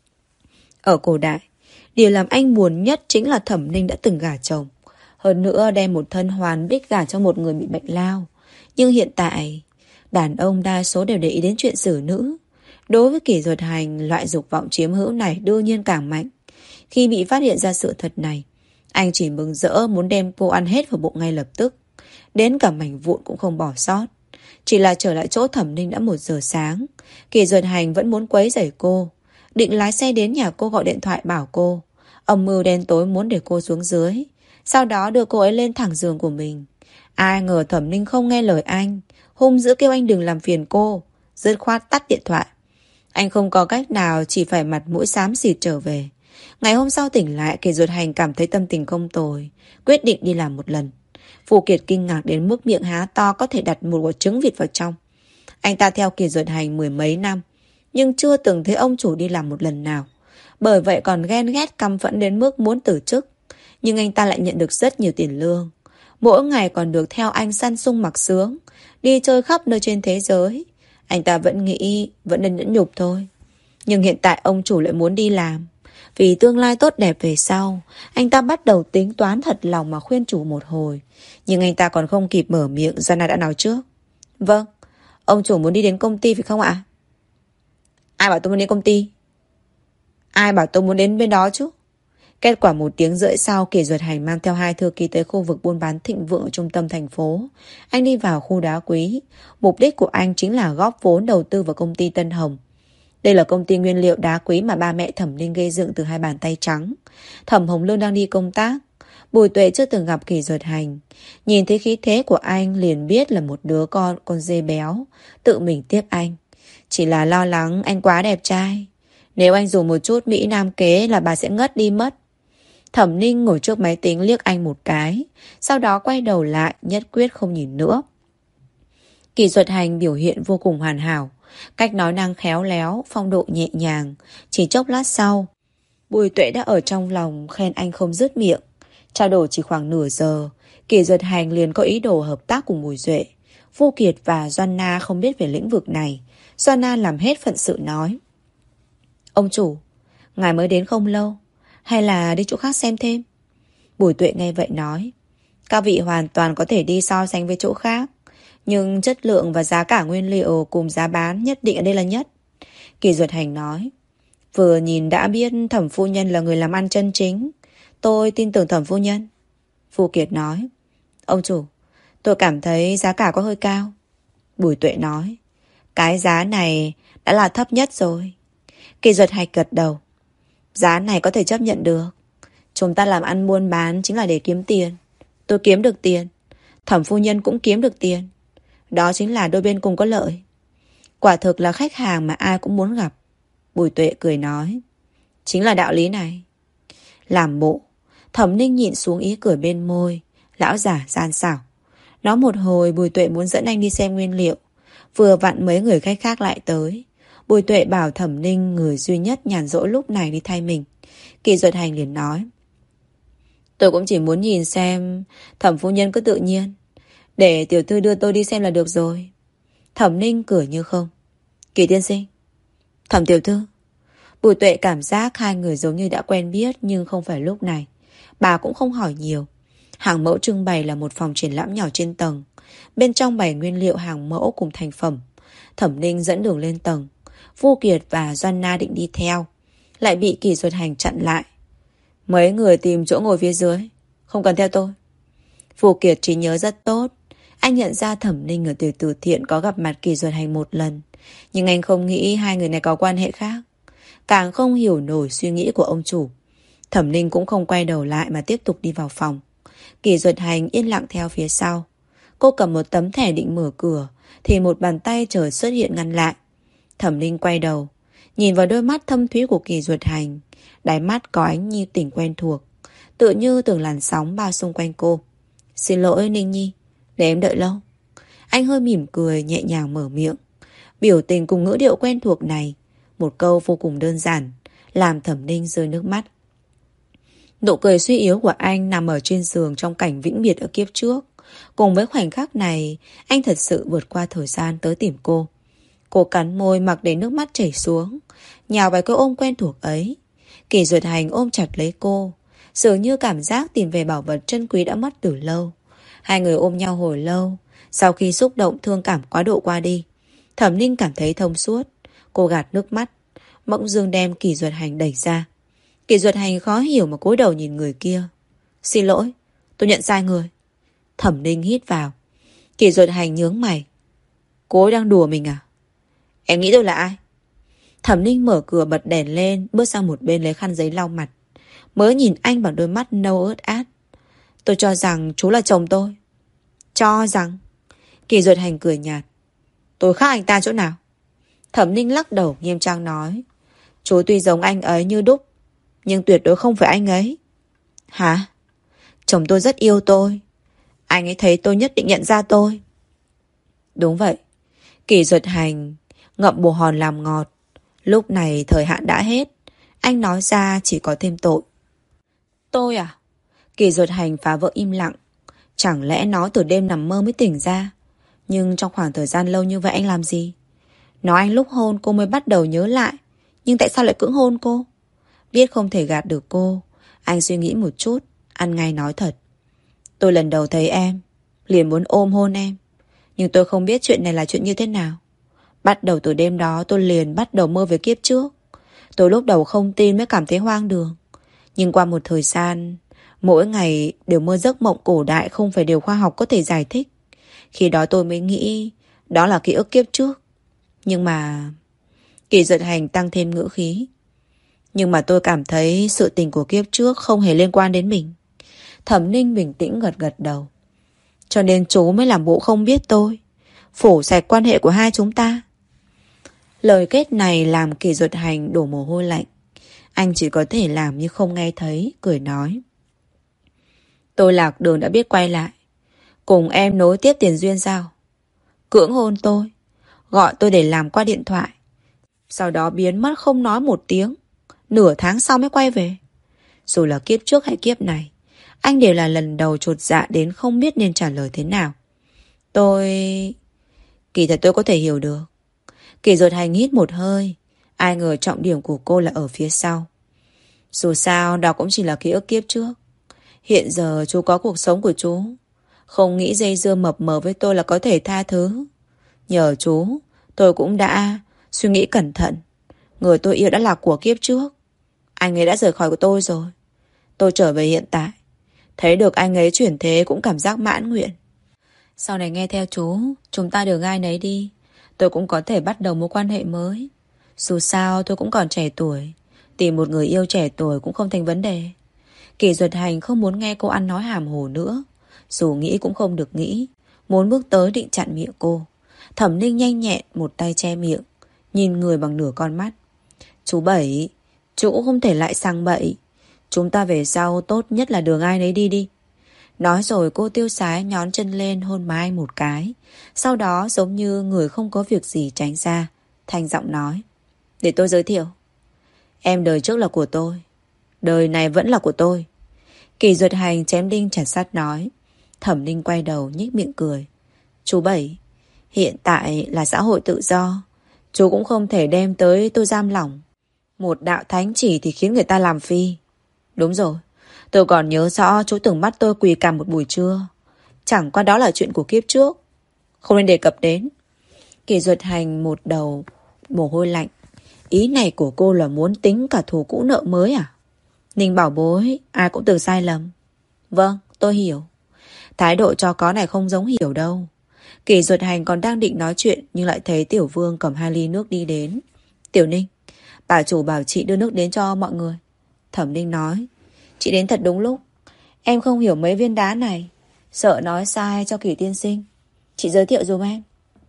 Ở cổ đại, điều làm anh buồn nhất chính là Thẩm Ninh đã từng gả chồng. Hơn nữa đem một thân hoàn bích gả cho một người bị bệnh lao. Nhưng hiện tại, đàn ông đa số đều để ý đến chuyện xử nữ. Đối với Kỳ Duật Hành, loại dục vọng chiếm hữu này đương nhiên càng mạnh. Khi bị phát hiện ra sự thật này, anh chỉ mừng rỡ muốn đem cô ăn hết vào bụng ngay lập tức. Đến cả mảnh vụn cũng không bỏ sót. Chỉ là trở lại chỗ Thẩm Ninh đã 1 giờ sáng. Kỳ Duật Hành vẫn muốn quấy rầy cô. Định lái xe đến nhà cô gọi điện thoại bảo cô. Âm mưu đen tối muốn để cô xuống dưới, sau đó đưa cô ấy lên thẳng giường của mình. Ai ngờ Thẩm Ninh không nghe lời anh, hung dữ kêu anh đừng làm phiền cô, dứt khoát tắt điện thoại. Anh không có cách nào, chỉ phải mặt mũi xám xịt trở về. Ngày hôm sau tỉnh lại, Kỳ Duật Hành cảm thấy tâm tình không tồi, quyết định đi làm một lần. Phù Kiệt kinh ngạc đến mức miệng há to có thể đặt một quả trứng vịt vào trong. Anh ta theo Kỳ Duật Hành 10 mấy năm, nhưng chưa từng thấy ông chủ đi làm một lần nào. Bởi vậy còn ghen ghét căm phẫn đến mức muốn từ chức. Nhưng anh ta lại nhận được rất nhiều tiền lương. Mỗi ngày còn được theo anh săn sung mặc sướng, đi chơi khắp nơi trên thế giới. Anh ta vẫn nghĩ vẫn nên nhẫn nhục thôi. Nhưng hiện tại ông chủ lại muốn đi làm. Vì tương lai tốt đẹp về sau, anh ta bắt đầu tính toán thật lòng mà khuyên chủ một hồi. Nhưng anh ta còn không kịp mở miệng, Jana đã nói trước. Vâng, ông chủ muốn đi đến công ty phải không ạ? Ai bảo tôi muốn đến công ty? Ai bảo tôi muốn đến bên đó chứ? Kết quả 1 tiếng rưỡi sau, Kỳ Duật Hành mang theo 2 thư ký tới khu vực buôn bán thịnh vượng ở trung tâm thành phố. Anh đi vào khu đá quý. Mục đích của anh chính là góp vốn đầu tư vào công ty Tân Hồng. Đây là công ty nguyên liệu đá quý mà ba mẹ Thẩm Ninh gây dựng từ 2 bàn tay trắng. Thẩm Hồng Lương đang đi công tác. Bùi Tuệ chưa từng gặp Kỳ Duật Hành. Nhìn thấy khí thế của anh liền biết là một đứa con dê béo, tự mình tiếp anh. Chỉ là lo lắng anh quá đẹp trai. Nếu anh dùng một chút Mỹ Nam kế là bà sẽ ngất đi mất. Thẩm Ninh ngồi trước máy tính liếc anh một cái, sau đó quay đầu lại, nhất quyết không nhìn nữa. Kỳ Duật Hành biểu hiện vô cùng hoàn hảo, cách nói năng khéo léo, phong độ nhẹ nhàng. Chỉ chốc lát sau, Bùi Tuệ đã ở trong lòng khen anh không dứt miệng. Trao đổi chỉ khoảng nửa giờ, Kỳ Duật Hành liền có ý đồ hợp tác cùng Bùi Duệ. Vô Kiệt và Joanna không biết về lĩnh vực này. Joanna làm hết phận sự nói: Ông chủ, ngài mới đến không lâu, hay là đi chỗ khác xem thêm? Bùi Tuệ nghe vậy nói: Các vị hoàn toàn có thể đi so sánh với chỗ khác, nhưng chất lượng và giá cả nguyên liệu cùng giá bán nhất định ở đây là nhất. Kỳ Duật Hành nói: Vừa nhìn đã biết Thẩm phu nhân là người làm ăn chân chính. Tôi tin tưởng Thẩm phu nhân. Vô Kiệt nói: Ông chủ, tôi cảm thấy giá cả có hơi cao. Bùi Tuệ nói: Cái giá này đã là thấp nhất rồi. Kỳ Duật Hành gật đầu: Giá này có thể chấp nhận được. Chúng ta làm ăn buôn bán chính là để kiếm tiền. Tôi kiếm được tiền, Thẩm phu nhân cũng kiếm được tiền. Đó chính là đôi bên cùng có lợi. Quả thực là khách hàng mà ai cũng muốn gặp. Bùi Tuệ cười nói: Chính là đạo lý này. Làm bộ, Thẩm Ninh nhịn xuống ý cười bên môi. Lão giả gian xảo. Nói một hồi Bùi Tuệ muốn dẫn anh đi xem nguyên liệu. Vừa vặn mấy người khách khác lại tới. Bùi Tuệ bảo Thẩm Ninh người duy nhất nhàn rỗi lúc này đi thay mình. Kỳ Duật Hành liền nói: Tôi cũng chỉ muốn nhìn xem. Thẩm phu nhân cứ tự nhiên, để tiểu thư đưa tôi đi xem là được rồi. Thẩm Ninh cười như không: Kỳ tiên sinh. Thẩm tiểu thư. Bùi Tuệ cảm giác hai người giống như đã quen biết, nhưng không phải lúc này. Bà cũng không hỏi nhiều. Hàng mẫu trưng bày là một phòng triển lãm nhỏ trên tầng. Bên trong bày nguyên liệu hàng mẫu cùng thành phẩm. Thẩm Ninh dẫn đường lên tầng. Vô Kiệt và Joanna định đi theo, lại bị Kỳ Duật Hành chặn lại. Mấy người tìm chỗ ngồi phía dưới, không cần theo tôi. Vô Kiệt trí nhớ rất tốt. Anh nhận ra Thẩm Ninh ở tiệc từ thiện có gặp mặt Kỳ Duật Hành một lần, nhưng anh không nghĩ hai người này có quan hệ khác. Càng không hiểu nổi suy nghĩ của ông chủ. Thẩm Ninh cũng không quay đầu lại mà tiếp tục đi vào phòng. Kỳ Duật Hành yên lặng theo phía sau. Cô cầm một tấm thẻ định mở cửa, thì một bàn tay chợt xuất hiện ngăn lại. Thẩm Ninh quay đầu, nhìn vào đôi mắt thâm thúy của Kỳ Duật Hành. Đáy mắt có ánh như tình quen thuộc, tự như từng làn sóng bao xung quanh cô. Xin lỗi Ninh Nhi, để em đợi lâu. Anh hơi mỉm cười nhẹ nhàng mở miệng. Biểu tình cùng ngữ điệu quen thuộc này, một câu vô cùng đơn giản, làm Thẩm Ninh rơi nước mắt. Nụ cười suy yếu của anh nằm ở trên giường trong cảnh vĩnh biệt ở kiếp trước. Cùng với khoảnh khắc này, anh thật sự vượt qua thời gian tới tìm cô. Cô cắn môi mặc để nước mắt chảy xuống, nhào vào cái ôm quen thuộc ấy. Kỳ Duật Hành ôm chặt lấy cô, dường như cảm giác tìm về bảo vật chân quý đã mất từ lâu. Hai người ôm nhau hồi lâu. Sau khi xúc động thương cảm quá độ qua đi, Thẩm Ninh cảm thấy thông suốt. Cô gạt nước mắt, bỗng dưng đem Kỳ Duật Hành đẩy ra. Kỳ Duật Hành khó hiểu mà cúi đầu nhìn người kia. Xin lỗi, tôi nhận sai người. Thẩm Ninh hít vào. Kỳ Duật Hành nhướng mày. Cô ấy đang đùa mình à? Em nghĩ tôi là ai? Thẩm Ninh mở cửa bật đèn lên, bước sang một bên lấy khăn giấy lau mặt. Mới nhìn anh bằng đôi mắt nâu ướt át. Tôi cho rằng chú là chồng tôi. Cho rằng? Kỳ Duật Hành cười nhạt. Tôi khác anh ta chỗ nào? Thẩm Ninh lắc đầu nghiêm trang nói. Chú tuy giống anh ấy như đúc, nhưng tuyệt đối không phải anh ấy. Hả? Chồng tôi rất yêu tôi. Anh ấy thấy tôi nhất định nhận ra tôi. Đúng vậy. Kỳ Duật Hành ngậm bồ hòn làm ngọt. Lúc này thời hạn đã hết. Anh nói ra chỉ có thêm tội. Tôi à? Kỳ Duật Hành phá vỡ im lặng. Chẳng lẽ nó từ đêm nằm mơ mới tỉnh ra? Nhưng trong khoảng thời gian lâu như vậy anh làm gì? Nói anh lúc hôn cô mới bắt đầu nhớ lại, nhưng tại sao lại cưỡng hôn cô? Biết không thể gạt được cô, anh suy nghĩ một chút, ăn ngay nói thật. Tôi lần đầu thấy em, liền muốn ôm hôn em. Nhưng tôi không biết chuyện này là chuyện như thế nào. Bắt đầu từ đêm đó tôi liền bắt đầu mơ về kiếp trước. Tôi lúc đầu không tin mới cảm thấy hoang đường. Nhưng qua một thời gian, mỗi ngày đều mơ giấc mộng cổ đại không phải điều khoa học có thể giải thích. Khi đó tôi mới nghĩ đó là ký ức kiếp trước. Nhưng mà... Kỳ Duật Hành tăng thêm ngữ khí. Nhưng mà tôi cảm thấy sự tình của kiếp trước không hề liên quan đến mình. Thẩm Ninh bình tĩnh gật gật đầu. Cho nên chú mới làm bộ không biết tôi, phủ sạch quan hệ của hai chúng ta. Lời kết này làm Kỳ Duật Hành đổ mồ hôi lạnh. Anh chỉ có thể làm như không nghe thấy, cười nói. Tôi lạc đường đã biết quay lại. Cùng em nối tiếp tiền duyên sao? Cưỡng hôn tôi, gọi tôi để làm qua điện thoại, sau đó biến mất không nói một tiếng. Nửa tháng sau mới quay về. Dù là kiếp trước hay kiếp này, anh đều là lần đầu chột dạ đến không biết nên trả lời thế nào. Kỳ thật tôi có thể hiểu được. Kỳ Duyệt Hành hít một hơi. Ai ngờ trọng điểm của cô là ở phía sau. Dù sao đó cũng chỉ là ký ức kiếp trước. Hiện giờ chú có cuộc sống của chú. Không nghĩ dây dưa mập mờ với tôi là có thể tha thứ. Nhờ chú, tôi cũng đã suy nghĩ cẩn thận. Người tôi yêu đã là của kiếp trước. Anh ấy đã rời khỏi của tôi rồi. Tôi trở về hiện tại. Thấy được anh ấy chuyển thế cũng cảm giác mãn nguyện. Sau này nghe theo chú, chúng ta đường ai nấy đi. Tôi cũng có thể bắt đầu mối quan hệ mới. Dù sao tôi cũng còn trẻ tuổi. Tìm một người yêu trẻ tuổi cũng không thành vấn đề. Kỳ Duyệt Hành không muốn nghe cô ăn nói hàm hồ nữa. Dù nghĩ cũng không được nghĩ. Muốn bước tới định chặn miệng cô. Thẩm Ninh nhanh nhẹn một tay che miệng, nhìn người bằng nửa con mắt. Chú Bảy, chú cũng không thể lại sang bậy. Chúng ta về sau tốt nhất là đường ai nấy đi đi. Nói rồi cô tiêu sái nhón chân lên hôn má anh một cái. Sau đó giống như người không có việc gì tránh ra, thanh giọng nói. Để tôi giới thiệu. Em đời trước là của tôi, đời này vẫn là của tôi. Kỳ Duyệt Hành chém đinh chặt sắt nói. Thẩm Ninh quay đầu nhếch miệng cười. Chú Bảy, hiện tại là xã hội tự do. Chú cũng không thể đem tới tôi giam lỏng. Một đạo thánh chỉ thì khiến người ta làm phi. Đúng rồi, tôi còn nhớ rõ chú từng bắt tôi quỳ cả một buổi trưa. Chẳng qua đó là chuyện của kiếp trước, không nên đề cập đến. Kỳ Duyệt Hành một đầu mồ hôi lạnh. Ý này của cô là muốn tính cả thù cũ nợ mới à? Ninh bảo bối, ai cũng từng sai lầm. Vâng, tôi hiểu. Thái độ cho có này không giống hiểu đâu. Kỳ Duyệt Hành còn đang định nói chuyện nhưng lại thấy Tiểu Vương cầm 2 ly nước đi đến. Tiểu Ninh, bà chủ bảo chị đưa nước đến cho mọi người. Thẩm Ninh nói. Chị đến thật đúng lúc. Em không hiểu mấy viên đá này, sợ nói sai cho Kỳ tiên sinh. Chị giới thiệu dùm em.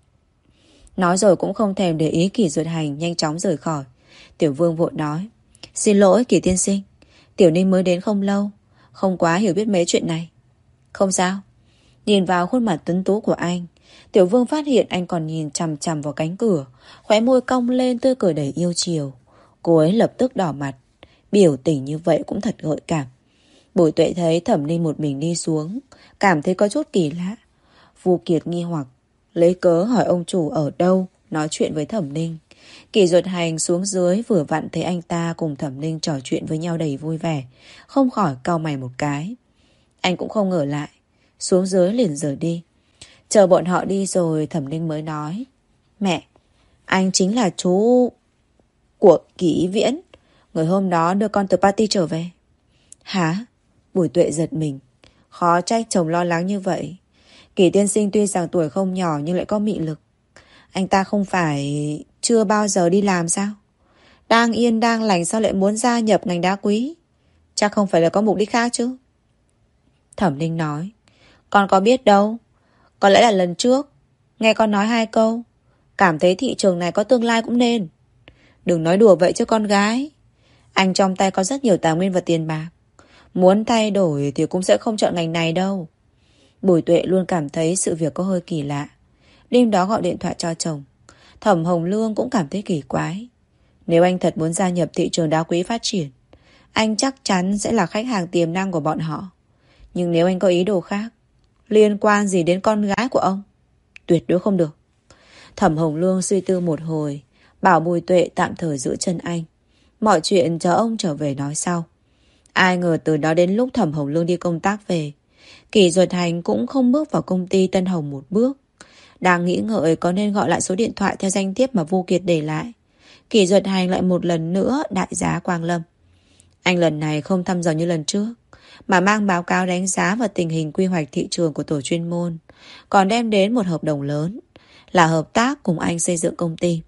Nói rồi cũng không thèm để ý Kỳ Duyệt Hành nhanh chóng rời khỏi. Tiểu Vương vội nói. Xin lỗi Kỳ tiên sinh, Tiểu Ninh mới đến không lâu, không quá hiểu biết mấy chuyện này. Không sao. Nhìn vào khuôn mặt tuấn tú của anh, Tiểu Vương phát hiện anh còn nhìn chằm chằm vào cánh cửa, khóe môi cong lên tươi cười đầy yêu chiều. Cô ấy lập tức đỏ mặt. Biểu tình như vậy cũng thật gợi cảm. Bùi Tuệ thấy Thẩm Ninh một mình đi xuống, cảm thấy có chút kỳ lạ. Vu Kiệt nghi hoặc lấy cớ hỏi ông chủ ở đâu, nói chuyện với Thẩm Ninh. Kỳ Duyệt Hành xuống dưới vừa vặn thấy anh ta cùng Thẩm Ninh trò chuyện với nhau đầy vui vẻ, không khỏi cau mày một cái. Anh cũng không ngờ lại, xuống dưới liền rời đi. Chờ bọn họ đi rồi Thẩm Ninh mới nói. Mẹ, anh chính là chú của Kỳ Ý Viễn, người hôm đó đưa con từ party trở về. Hả? Bùi Tuệ giật mình. Khó trách chồng lo lắng như vậy. Kỳ tiên sinh tuy rằng tuổi không nhỏ nhưng lại có mị lực. Anh ta không phải chưa bao giờ đi làm sao? Đang yên đang lành sao lại muốn gia nhập ngành đá quý? Chắc không phải là có mục đích khác chứ? Thẩm Ninh nói. Con có biết đâu. Có lẽ là lần trước nghe con nói 2 câu, cảm thấy thị trường này có tương lai cũng nên. Đừng nói đùa vậy chứ con gái. Anh trong tay có rất nhiều tài nguyên và tiền bạc. Muốn thay đổi thì cũng sẽ không chọn ngành này đâu. Bùi Tuệ luôn cảm thấy sự việc có hơi kỳ lạ. Đêm đó gọi điện thoại cho chồng. Thẩm Hồng Lương cũng cảm thấy kỳ quái. Nếu anh thật muốn gia nhập thị trường đá quý phát triển, anh chắc chắn sẽ là khách hàng tiềm năng của bọn họ. Nhưng nếu anh có ý đồ khác, liên quan gì đến con gái của ông, tuyệt đối không được. Thẩm Hồng Lương suy tư một hồi, bảo Bùi Tuệ tạm thời giữ chân anh. Mọi chuyện chờ ông trở về nói sau. Ai ngờ từ đó đến lúc Thẩm Hồng Lương đi công tác về, Kỳ Duyệt Hành cũng không bước vào công ty Tân Hồng một bước. Đang nghĩ ngợi có nên gọi lại số điện thoại theo danh thiếp mà Vu Kiệt để lại, Kỳ Duyệt Hành lại một lần nữa đại giá Quang Lâm. Anh lần này không thăm dò như lần trước, mà mang báo cáo đánh giá và tình hình quy hoạch thị trường của tổ chuyên môn, còn đem đến một hợp đồng lớn, là hợp tác cùng anh xây dựng công ty.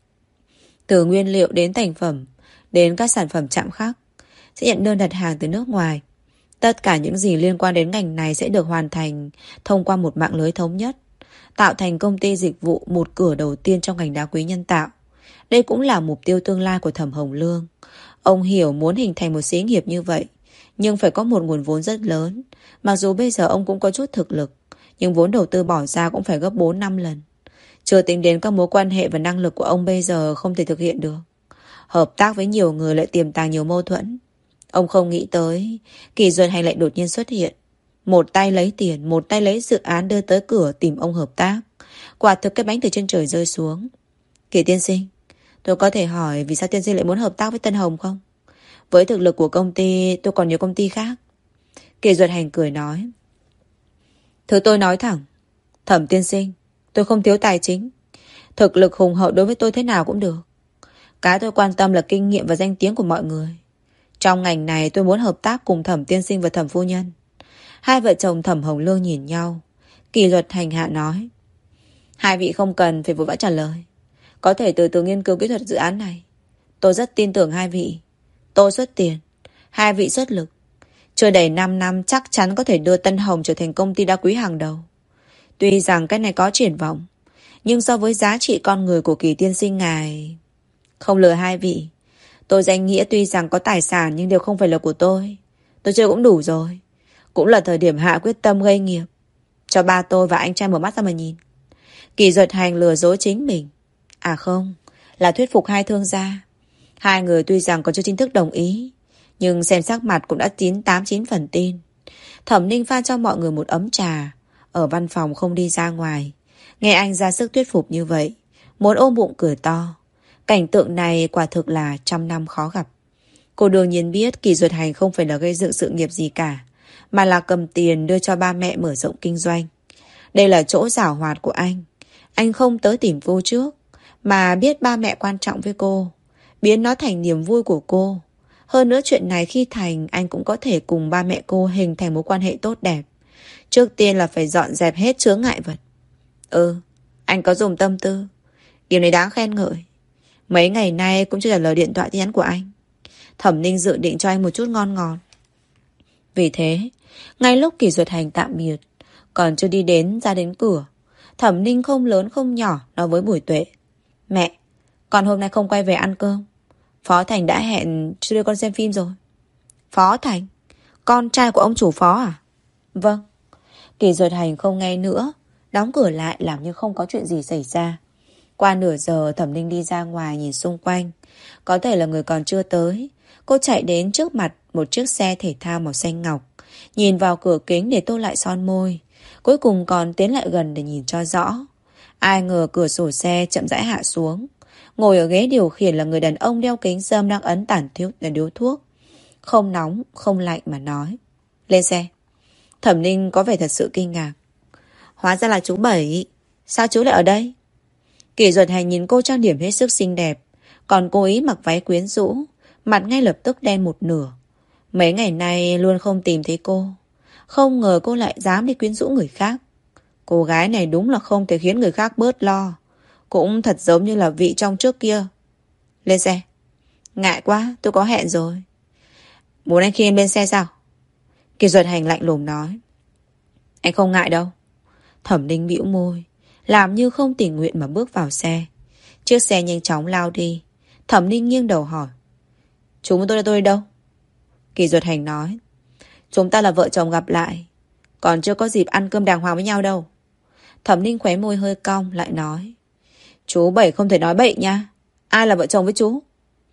Từ nguyên liệu đến thành phẩm, đến các sản phẩm chạm khắc, sẽ nhận đơn đặt hàng từ nước ngoài. Tất cả những gì liên quan đến ngành này sẽ được hoàn thành thông qua một mạng lưới thống nhất, tạo thành công ty dịch vụ một cửa đầu tiên trong ngành đá quý nhân tạo. Đây cũng là mục tiêu tương lai của Thẩm Hồng Lương. Ông hiểu muốn hình thành một xí nghiệp như vậy, nhưng phải có một nguồn vốn rất lớn. Mặc dù bây giờ ông cũng có chút thực lực, nhưng vốn đầu tư bỏ ra cũng phải gấp 4-5 lần. Chưa tính đến các mối quan hệ và năng lực của ông bây giờ không thể thực hiện được. Hợp tác với nhiều người lại tiềm tàng nhiều mâu thuẫn. Ông không nghĩ tới Kỳ Duật Hành lại đột nhiên xuất hiện. Một tay lấy tiền, một tay lấy dự án đưa tới cửa tìm ông hợp tác. Quả thực cái bánh từ trên trời rơi xuống. Kỳ tiên sinh, tôi có thể hỏi vì sao tiên sinh lại muốn hợp tác với Tân Hồng không? Với thực lực của công ty, tôi còn nhiều công ty khác. Kỳ Duật Hành cười nói. Thứ tôi nói thẳng, Thẩm tiên sinh, tôi không thiếu tài chính. Thực lực hùng hậu đối với tôi thế nào cũng được. Cái tôi quan tâm là kinh nghiệm và danh tiếng của mọi người. Trong ngành này tôi muốn hợp tác cùng Thẩm tiên sinh và Thẩm phu nhân. Hai vợ chồng Thẩm Hồng Lương nhìn nhau. Kỷ Luật Hành hạ nói. Hai vị không cần phải vội vã trả lời. Có thể từ từ nghiên cứu kỹ thuật dự án này. Tôi rất tin tưởng hai vị. Tôi xuất tiền, hai vị xuất lực. Chưa đầy 5 năm chắc chắn có thể đưa Tân Hồng trở thành công ty đá quý hàng đầu. Tuy rằng cái này có triển vọng, nhưng so với giá trị con người của Kỳ tiên sinh ngài... Không lừa hai vị. Tôi danh nghĩa tuy rằng có tài sản nhưng đều không phải là của tôi. Tôi chơi cũng đủ rồi. Cũng là thời điểm hạ quyết tâm gây nghiệp. Cho ba tôi và anh trai mở mắt ra mà nhìn. Kỳ Duật Hành lừa dối chính mình. À không, là thuyết phục hai thương gia. Hai người tuy rằng còn chưa chính thức đồng ý, nhưng xem sắc mặt cũng đã 89 phần tin. Thẩm Ninh pha cho mọi người một ấm trà. Ở văn phòng không đi ra ngoài. Nghe anh ra sức thuyết phục như vậy, muốn ôm bụng cười to. Cảnh tượng này quả thực là trăm năm khó gặp. Cô đương nhiên biết Kỳ Duật Hành không phải là gây dựng sự nghiệp gì cả, mà là cầm tiền đưa cho ba mẹ mở rộng kinh doanh. Đây là chỗ giảo hoạt của anh. Anh không tới tìm vô trước, mà biết ba mẹ quan trọng với cô, biến nó thành niềm vui của cô. Hơn nữa chuyện này khi thành, anh cũng có thể cùng ba mẹ cô hình thành mối quan hệ tốt đẹp. Trước tiên là phải dọn dẹp hết chướng ngại vật. Anh có dùng tâm tư. Điều này đáng khen ngợi. Mấy ngày nay cũng chưa trả lời điện thoại tin nhắn của anh. Thẩm Ninh dự định cho anh một chút ngon ngọt. Vì thế, ngay lúc Kỳ Duật Hành tạm biệt, còn chưa đi ra đến cửa, Thẩm Ninh không lớn không nhỏ nói với Bùi Tuệ. Mẹ, con hôm nay không quay về ăn cơm. Phó Thành đã hẹn chưa đưa con xem phim rồi. Phó Thành? Con trai của ông chủ Phó à? Vâng. Kỳ Duật Hành không nghe nữa, đóng cửa lại làm như không có chuyện gì xảy ra. Qua nửa giờ Thẩm Ninh đi ra ngoài nhìn xung quanh. Có thể là người còn chưa tới. Cô chạy đến trước mặt một chiếc xe thể thao màu xanh ngọc. Nhìn vào cửa kính để tô lại son môi. Cuối cùng còn tiến lại gần để nhìn cho rõ. Ai ngờ cửa sổ xe chậm rãi hạ xuống. Ngồi ở ghế điều khiển là người đàn ông đeo kính râm đang ấn tản để điếu thuốc. Không nóng, không lạnh mà nói. Lên xe. Thẩm Ninh có vẻ thật sự kinh ngạc. Hóa ra là chú Bảy. Sao chú lại ở đây? Kỳ Duật Hành nhìn cô trang điểm hết sức xinh đẹp, còn cố ý mặc váy quyến rũ, mặt ngay lập tức đen một nửa. Mấy ngày nay luôn không tìm thấy cô. Không ngờ cô lại dám đi quyến rũ người khác. Cô gái này đúng là không thể khiến người khác bớt lo. Cũng thật giống như là vị trong trước kia. Lên xe. Ngại quá, tôi có hẹn rồi. Muốn anh khi em lên xe sao? Kỳ Duật Hành lạnh lùng nói. Anh không ngại đâu. Thẩm Ninh bĩu môi, làm như không tình nguyện mà bước vào xe. Chiếc xe nhanh chóng lao đi. Thẩm Ninh nghiêng đầu hỏi. Chú muốn tôi đi đâu? Kỳ Duật Hành nói. Chúng ta là vợ chồng gặp lại, còn chưa có dịp ăn cơm đàng hoàng với nhau đâu. Thẩm Ninh khóe môi hơi cong lại nói. Chú Bảy không thể nói bậy nha. Ai là vợ chồng với chú?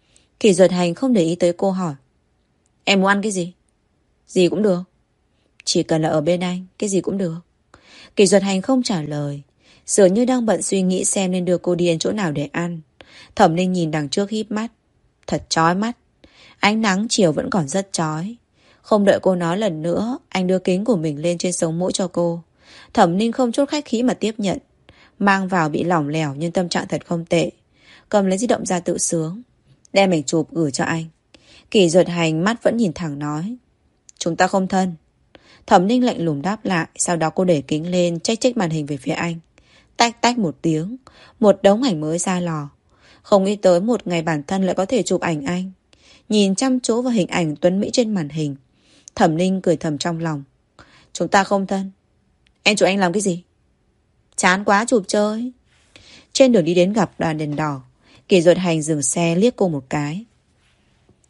Kỳ Duật Hành không để ý tới cô hỏi. Em muốn ăn cái gì? Gì cũng được. Chỉ cần là ở bên anh, cái gì cũng được. Kỳ Duật Hành không trả lời, dường như đang bận suy nghĩ xem nên đưa cô đi đến chỗ nào để ăn. Thẩm Ninh nhìn đằng trước híp mắt. Thật chói mắt. Ánh nắng chiều vẫn còn rất chói. Không đợi cô nói lần nữa, anh đưa kính của mình lên trên sống mũi cho cô. Thẩm Ninh không chút khách khí mà tiếp nhận. Mang vào bị lỏng lẻo nhưng tâm trạng thật không tệ. Cầm lấy di động ra tự sướng. Đem ảnh chụp gửi cho anh. Kỳ Duật Hành mắt vẫn nhìn thẳng nói. Chúng ta không thân. Thẩm Ninh lạnh lùng đáp lại. Sau đó cô để kính lên check màn hình về phía anh. Tách tách một tiếng. Một đống ảnh mới ra lò. Không nghĩ tới một ngày bản thân lại có thể chụp ảnh anh. Nhìn chăm chú vào hình ảnh tuấn mỹ trên màn hình, Thẩm Ninh cười thầm trong lòng. Chúng ta không thân. Em chụp anh làm cái gì? Chán quá chụp chơi. Trên đường đi đến gặp đoàn đèn đỏ, Kỳ Duật Hành dừng xe liếc cô một cái.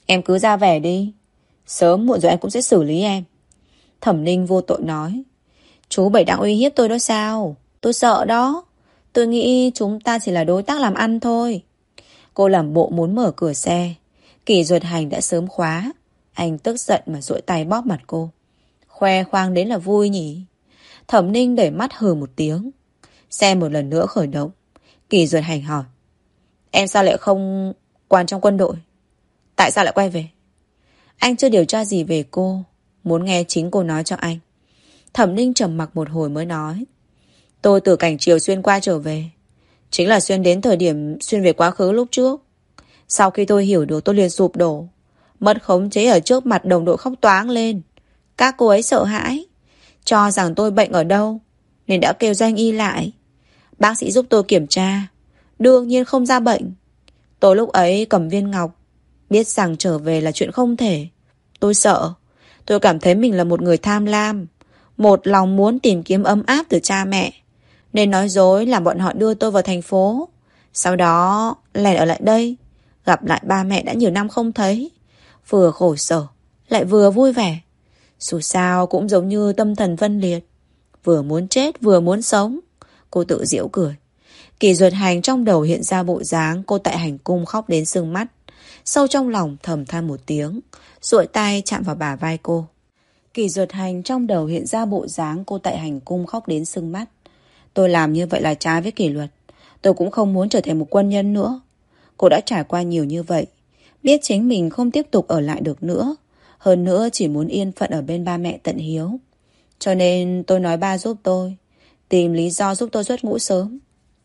Em cứ ra vẻ đi, sớm muộn rồi anh cũng sẽ xử lý em. Thẩm Ninh vô tội nói. Chú Bảy đang uy hiếp tôi đó sao? Tôi sợ đó. Tôi nghĩ chúng ta chỉ là đối tác làm ăn thôi. Cô làm bộ muốn mở cửa xe. Kỷ Duật Hành đã sớm khóa. Anh tức giận mà duỗi tay bóp mặt cô. Khoe khoang đến là vui nhỉ? Thẩm Ninh đẩy mắt hừ một tiếng. Xe một lần nữa khởi động. Kỷ Duật Hành hỏi. Em sao lại không quan trong quân đội? Tại sao lại quay về? Anh chưa điều tra gì về cô, muốn nghe chính cô nói cho anh. Thẩm Ninh trầm mặc một hồi mới nói. Tôi từ cảnh Triều xuyên qua trở về. Chính là xuyên đến thời điểm xuyên về quá khứ lúc trước. Sau khi tôi hiểu được tôi liền sụp đổ. Mất khống chế ở trước mặt đồng đội khóc toáng lên. Các cô ấy sợ hãi, cho rằng tôi bệnh ở đâu, nên đã kêu danh y lại. Bác sĩ giúp tôi kiểm tra, đương nhiên không ra bệnh. Tôi lúc ấy cầm viên ngọc, biết rằng trở về là chuyện không thể. Tôi sợ. Tôi cảm thấy mình là một người tham lam, một lòng muốn tìm kiếm ấm áp từ cha mẹ, nên nói dối làm bọn họ đưa tôi vào thành phố. Sau đó lẻn ở lại đây, gặp lại ba mẹ đã nhiều năm không thấy. Vừa khổ sở lại vừa vui vẻ. Dù sao cũng giống như tâm thần phân liệt, vừa muốn chết vừa muốn sống. Cô tự giễu cười. Kỷ Duật Hành trong đầu hiện ra bộ dáng cô tại hành cung khóc đến sưng mắt. Sâu trong lòng thầm than một tiếng, duỗi tay chạm vào bả vai cô. Kỷ Duật Hành trong đầu hiện ra bộ dáng cô tại hành cung khóc đến sưng mắt. Tôi làm như vậy là trái với kỷ luật. Tôi cũng không muốn trở thành một quân nhân nữa. Cô đã trải qua nhiều như vậy, biết chính mình không tiếp tục ở lại được nữa. Hơn nữa chỉ muốn yên phận ở bên ba mẹ tận hiếu. Cho nên tôi nói ba giúp tôi, tìm lý do giúp tôi xuất ngũ sớm.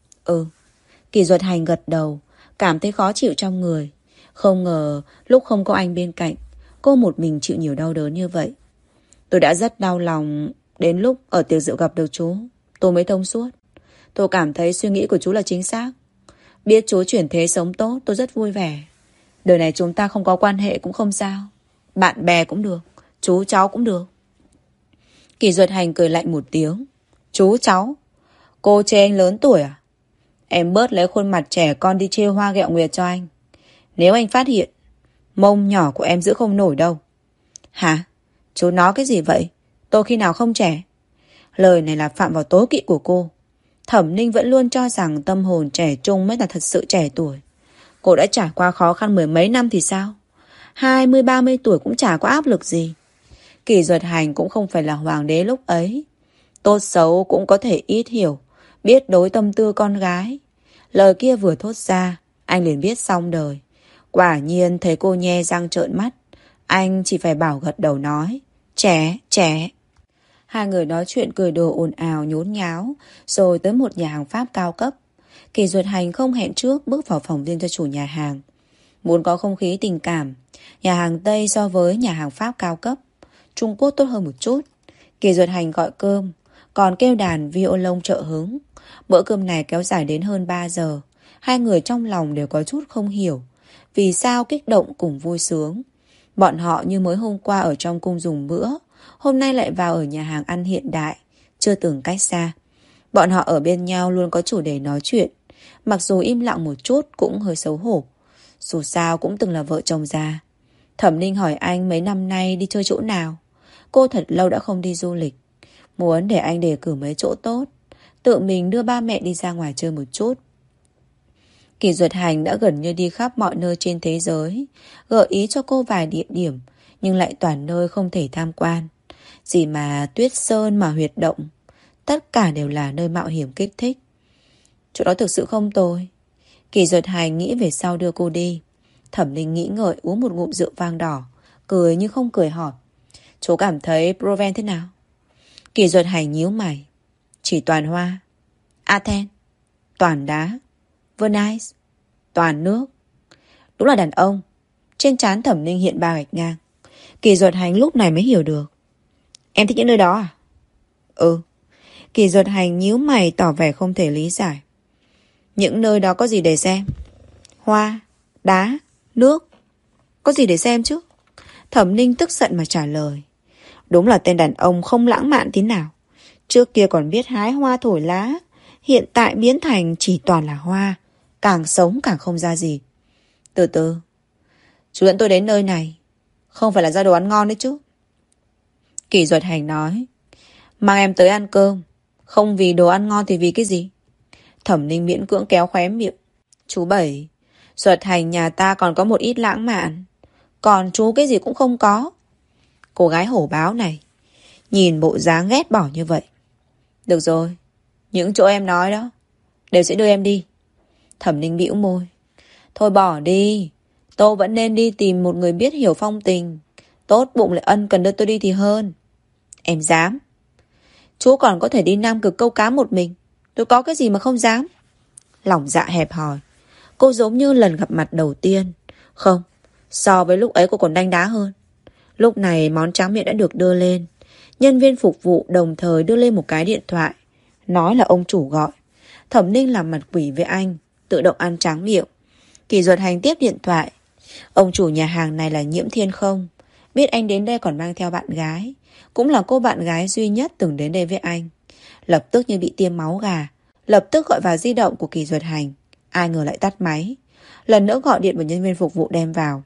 Kỷ Duật Hành gật đầu, cảm thấy khó chịu trong người. Không ngờ lúc không có anh bên cạnh, cô một mình chịu nhiều đau đớn như vậy. Tôi đã rất đau lòng. Đến lúc ở tiệc rượu gặp được chú, tôi mới thông suốt. Tôi cảm thấy suy nghĩ của chú là chính xác. Biết chú chuyển thế sống tốt, tôi rất vui vẻ. Đời này chúng ta không có quan hệ cũng không sao. Bạn bè cũng được, chú cháu cũng được. Kỷ Duật Hành cười lạnh một tiếng. Chú cháu? Cô chê anh lớn tuổi à? Em bớt lấy khuôn mặt trẻ con đi trêu hoa ghẹo nguyệt cho anh. Nếu anh phát hiện, mông nhỏ của em giữ không nổi đâu. Hả? Chú nói cái gì vậy? Tôi khi nào không trẻ? Lời này là phạm vào tối kỵ của cô. Thẩm Ninh vẫn luôn cho rằng tâm hồn trẻ trung mới là thật sự trẻ tuổi. Cô đã trải qua khó khăn mười mấy năm thì sao? 20-30 tuổi cũng chả có áp lực gì. Kỷ Duật Hành cũng không phải là hoàng đế lúc ấy. Tốt xấu cũng có thể ít hiểu, biết đối tâm tư con gái. Lời kia vừa thốt ra, anh liền biết xong đời. Quả nhiên thấy cô nhe răng trợn mắt, anh chỉ phải bảo gật đầu nói. Trẻ, trẻ. Hai người nói chuyện cười đùa ồn ào nhốn nháo, rồi tới một nhà hàng Pháp cao cấp. Kỷ Duật Hành không hẹn trước bước vào phòng riêng cho chủ nhà hàng. Muốn có không khí tình cảm, nhà hàng Tây so với nhà hàng Pháp cao cấp, Trung Quốc tốt hơn một chút. Kỷ Duật Hành gọi cơm, còn kêu đàn violon trợ hứng. Bữa cơm này kéo dài đến hơn 3 giờ. Hai người trong lòng đều có chút không hiểu vì sao kích động cùng vui sướng. Bọn họ như mới hôm qua ở trong cung dùng bữa, hôm nay lại vào ở nhà hàng ăn hiện đại, chưa từng cách xa. Bọn họ ở bên nhau luôn có chủ đề nói chuyện, mặc dù im lặng một chút cũng hơi xấu hổ. Dù sao cũng từng là vợ chồng già. Thẩm Ninh hỏi anh mấy năm nay đi chơi chỗ nào. Cô thật lâu đã không đi du lịch, muốn để anh đề cử mấy chỗ tốt, tự mình đưa ba mẹ đi ra ngoài chơi một chút. Kỷ Duật Hành đã gần như đi khắp mọi nơi trên thế giới, gợi ý cho cô vài địa điểm, nhưng lại toàn nơi không thể tham quan. Gì mà Tuyết Sơn mà huyệt động, tất cả đều là nơi mạo hiểm kích thích. Chỗ đó thực sự không tồi. Kỷ Duật Hành nghĩ về sau đưa cô đi. Thẩm Ninh nghĩ ngợi uống một ngụm rượu vang đỏ, cười nhưng không cười hỏi. Chú cảm thấy Provence thế nào? Kỷ Duật Hành nhíu mày. Chỉ toàn hoa. Athens, toàn đá. Venice, toàn nước. Đúng là đàn ông. Trên trán Thẩm Ninh hiện 3 gạch ngang. Kỷ Duật Hành lúc này mới hiểu được. Em thích những nơi đó à? Ừ. Kỷ Duật Hành nhíu mày tỏ vẻ không thể lý giải. Những nơi đó có gì để xem? Hoa, đá, nước. Có gì để xem chứ? Thẩm Ninh tức giận mà trả lời. Đúng là tên đàn ông không lãng mạn tí nào. Trước kia còn biết hái hoa thổi lá, hiện tại biến thành chỉ toàn là hoa, càng sống càng không ra gì. Từ từ. Chú dẫn tôi đến nơi này không phải là ra đồ ăn ngon đấy chứ. Kỷ Duật Hành nói. Mang em tới ăn cơm, không vì đồ ăn ngon thì vì cái gì? Thẩm Ninh miễn cưỡng kéo khóe miệng. Chú Bảy, Duật Hành nhà ta còn có một ít lãng mạn, còn chú cái gì cũng không có. Cô gái hổ báo này nhìn bộ dáng ghét bỏ như vậy. Được rồi, những chỗ em nói đó đều sẽ đưa em đi. Thẩm Ninh bĩu môi. Thôi bỏ đi, tôi vẫn nên đi tìm một người biết hiểu phong tình, tốt bụng lại ân cần đưa tôi đi thì hơn. Em dám? Chú còn có thể đi Nam Cực câu cá một mình, tôi có cái gì mà không dám? Lòng dạ hẹp hòi. Cô giống như lần gặp mặt đầu tiên. Không, so với lúc ấy cô còn đanh đá hơn. Lúc này món tráng miệng đã được đưa lên. Nhân viên phục vụ đồng thời đưa lên một cái điện thoại, nói là ông chủ gọi. Thẩm Ninh làm mặt quỷ với anh, tự động ăn tráng miệng. Kỷ Duật Hành tiếp điện thoại. Ông chủ nhà hàng này là Nhiễm Thiên Không. Biết anh đến đây còn mang theo bạn gái, cũng là cô bạn gái duy nhất từng đến đây với anh. Lập tức như bị tiêm máu gà, lập tức gọi vào di động của Kỷ Duật Hành. Ai ngờ lại tắt máy. Lần nữa gọi điện của nhân viên phục vụ đem vào.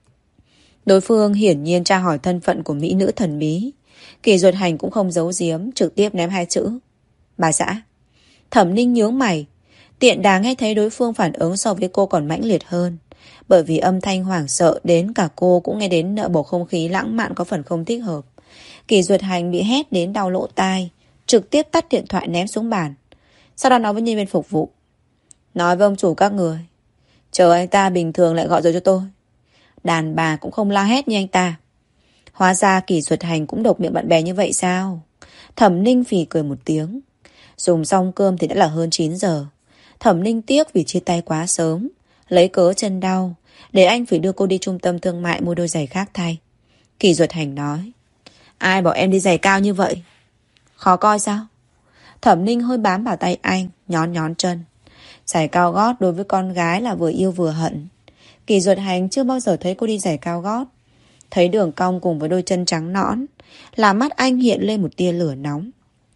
Đối phương hiển nhiên tra hỏi thân phận của mỹ nữ thần bí. Kỷ Duật Hành cũng không giấu giếm, trực tiếp ném hai chữ: bà xã. Thẩm Ninh nhướng mày. Tiện đà nghe thấy đối phương phản ứng so với cô còn mãnh liệt hơn. Bởi vì âm thanh hoảng sợ đến cả cô cũng nghe đến nợ bầu không khí lãng mạn có phần không thích hợp. Kỷ Duật Hành bị hét đến đau lỗ tai, trực tiếp tắt điện thoại ném xuống bàn. Sau đó nói với nhân viên phục vụ: nói với ông chủ các người, chờ anh ta bình thường lại gọi rồi cho tôi. Đàn bà cũng không la hét như anh ta. Hóa ra Kỷ Duật Hành cũng độc miệng bạn bè như vậy sao? Thẩm Ninh phì cười một tiếng. Dùng xong cơm thì đã là hơn 9 giờ. Thẩm Ninh tiếc vì chia tay quá sớm, lấy cớ chân đau để anh phải đưa cô đi trung tâm thương mại mua đôi giày khác thay. Kỷ Duật Hành nói: ai bảo em đi giày cao như vậy? Khó coi sao? Thẩm Ninh hơi bám vào tay anh, nhón nhón chân. Giày cao gót đối với con gái là vừa yêu vừa hận. Kỷ Duật Hành chưa bao giờ thấy cô đi giày cao gót. Thấy đường cong cùng với đôi chân trắng nõn, làm mắt anh hiện lên một tia lửa nóng.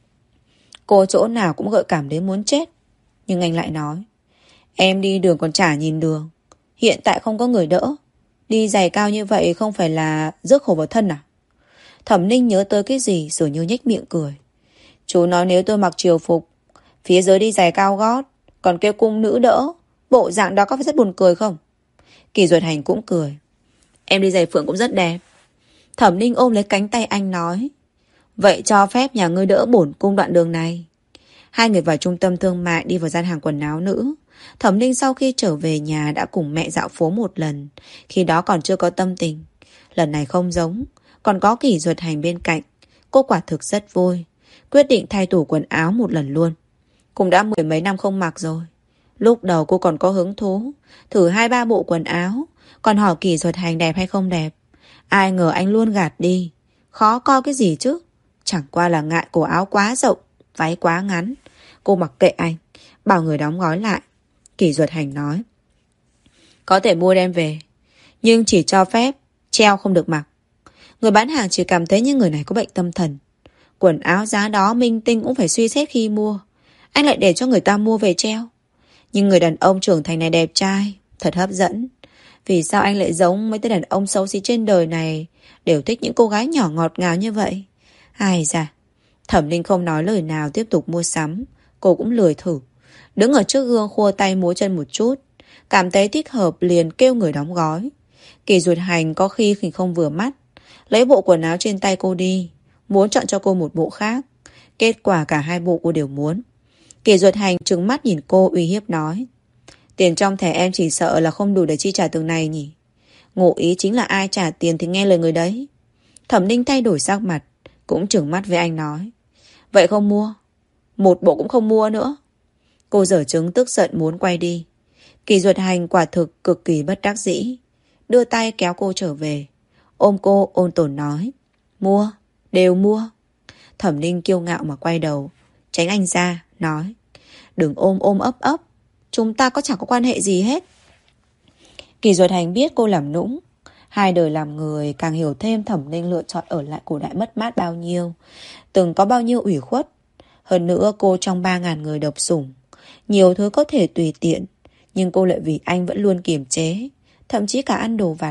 Cô chỗ nào cũng gợi cảm đến muốn chết. Nhưng anh lại nói: em đi đường còn chả nhìn đường, hiện tại không có người đỡ, đi giày cao như vậy không phải là rước khổ vào thân à? Thẩm Ninh nhớ tới cái gì rồi như nhếch miệng cười. Chú nói nếu tôi mặc triều phục, phía dưới đi giày cao gót, còn kêu cung nữ đỡ, bộ dạng đó có phải rất buồn cười không? Kỷ Duật Hành cũng cười. Em đi giày phượng cũng rất đẹp. Thẩm Ninh ôm lấy cánh tay anh nói: vậy cho phép nhà ngươi đỡ bổn cung đoạn đường này. Hai người vào trung tâm thương mại, đi vào gian hàng quần áo nữ. Thẩm Ninh sau khi trở về nhà đã cùng mẹ dạo phố một lần, khi đó còn chưa có tâm tình. Lần này không giống, còn có Kỷ Duật Hành bên cạnh. Cô quả thực rất vui, quyết định thay tủ quần áo một lần luôn. Cũng đã 10 mấy năm không mặc rồi. Lúc đầu cô còn có hứng thú thử 2-3 bộ quần áo, còn hỏi Kỷ Duật Hành đẹp hay không đẹp. Ai ngờ anh luôn gạt đi. Khó coi cái gì chứ, chẳng qua là ngại cổ áo quá rộng, váy quá ngắn. Cô mặc kệ anh, bảo người đóng gói lại. Kỷ Duật Hành nói: có thể mua đem về, nhưng chỉ cho phép treo không được mặc. Người bán hàng chỉ cảm thấy như người này có bệnh tâm thần. Quần áo giá đó minh tinh cũng phải suy xét khi mua, anh lại để cho người ta mua về treo. Nhưng người đàn ông trưởng thành này đẹp trai, thật hấp dẫn. Vì sao anh lại giống mấy tên đàn ông xấu xí trên đời này, đều thích những cô gái nhỏ ngọt ngào như vậy? Ai da. Thẩm Ninh không nói lời nào, tiếp tục mua sắm. Cô cũng lười thử, đứng ở trước gương khua tay múa chân một chút. Cảm thấy thích hợp liền kêu người đóng gói. Kỷ Duật Hành có khi không vừa mắt, lấy bộ quần áo trên tay cô đi, muốn chọn cho cô một bộ khác. Kết quả cả hai bộ cô đều muốn. Kỷ Duật Hành trừng mắt nhìn cô, uy hiếp nói: tiền trong thẻ em chỉ sợ là không đủ để chi trả từng này nhỉ? Ngụ ý chính là ai trả tiền thì nghe lời người đấy. Thẩm Ninh thay đổi sắc mặt, cũng trừng mắt với anh nói: vậy không mua? Một bộ cũng không mua nữa. Cô giở trứng tức giận muốn quay đi. Kỷ Duật Hành quả thực cực kỳ bất đắc dĩ, đưa tay kéo cô trở về, ôm cô ôn tồn nói: mua, đều mua. Thẩm Ninh kiêu ngạo mà quay đầu tránh anh ra, nói: đừng ôm ôm ấp ấp, chúng ta có chẳng có quan hệ gì hết. Kỷ Duật Hành biết cô làm nũng. Hai đời làm người càng hiểu thêm Thẩm Ninh lựa chọn ở lại cổ đại mất mát bao nhiêu, từng có bao nhiêu ủy khuất. Hơn nữa cô trong 3.000 người độc sủng, nhiều thứ có thể tùy tiện, nhưng cô lại vì anh vẫn luôn kiềm chế. Thậm chí cả ăn đồ vặt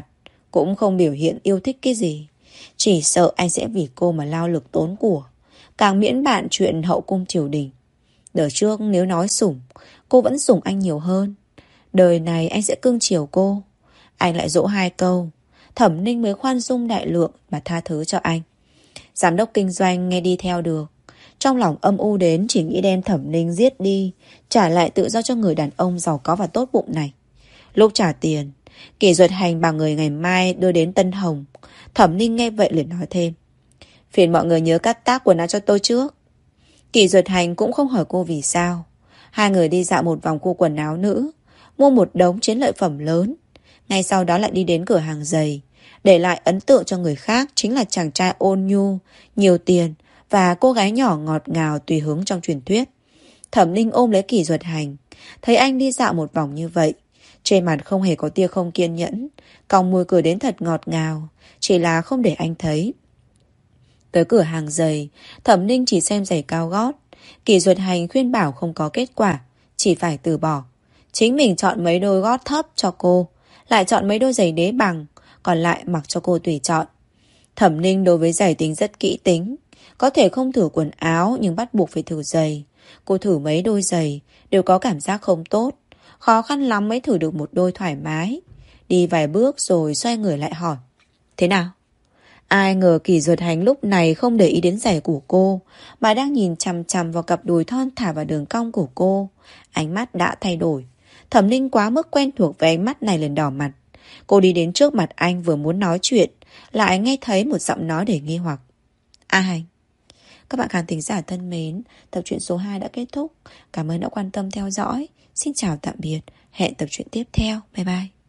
cũng không biểu hiện yêu thích cái gì. Chỉ sợ anh sẽ vì cô mà lao lực tốn của, càng miễn bạn chuyện hậu cung triều đình. Đợt trước nếu nói sủng, cô vẫn sủng anh nhiều hơn. Đời này anh sẽ cưng chiều cô. Anh lại dỗ 2 câu, Thẩm Ninh mới khoan dung đại lượng mà tha thứ cho anh. Giám đốc kinh doanh nghe đi theo được, trong lòng âm u đến chỉ nghĩ đem Thẩm Ninh giết đi, trả lại tự do cho người đàn ông giàu có và tốt bụng này. Lúc trả tiền, Kỷ Duật Hành bảo người ngày mai đưa đến Tân Hồng. Thẩm Ninh nghe vậy liền nói thêm, phiền mọi người nhớ cắt tác quần áo cho tôi trước. Kỷ Duật Hành cũng không hỏi cô vì sao. Hai người đi dạo một vòng khu quần áo nữ, mua một đống chiến lợi phẩm lớn. Ngay sau đó lại đi đến cửa hàng giày, để lại ấn tượng cho người khác chính là chàng trai ôn nhu, nhiều tiền và cô gái nhỏ ngọt ngào tùy hứng trong truyền thuyết. Thẩm Ninh ôm lấy Kỷ Duật Hành, thấy anh đi dạo một vòng như vậy, trên mặt không hề có tia không kiên nhẫn, cong môi cười đến thật ngọt ngào, chỉ là không để anh thấy. Tới cửa hàng giày, Thẩm Ninh chỉ xem giày cao gót. Kỷ Duật Hành khuyên bảo không có kết quả, chỉ phải từ bỏ. Chính mình chọn mấy đôi gót thấp cho cô, lại chọn mấy đôi giày đế bằng, còn lại mặc cho cô tùy chọn. Thẩm Ninh đối với giày tính rất kỹ tính, có thể không thử quần áo nhưng bắt buộc phải thử giày. Cô thử mấy đôi giày đều có cảm giác không tốt, khó khăn lắm mới thử được một đôi thoải mái. Đi vài bước rồi xoay người lại hỏi, thế nào? Ai ngờ Kỷ Duật Hành lúc này không để ý đến giày của cô, mà đang nhìn chằm chằm vào cặp đùi thon thả và đường cong của cô. Ánh mắt đã thay đổi. Thẩm Ninh quá mức quen thuộc với ánh mắt này liền đỏ mặt. Cô đi đến trước mặt anh vừa muốn nói chuyện, lại nghe thấy một giọng nói để nghi hoặc. A Hành. Các bạn khán thính giả thân mến, tập truyện số 2 đã kết thúc. Cảm ơn đã quan tâm theo dõi. Xin chào tạm biệt. Hẹn tập truyện tiếp theo. Bye bye.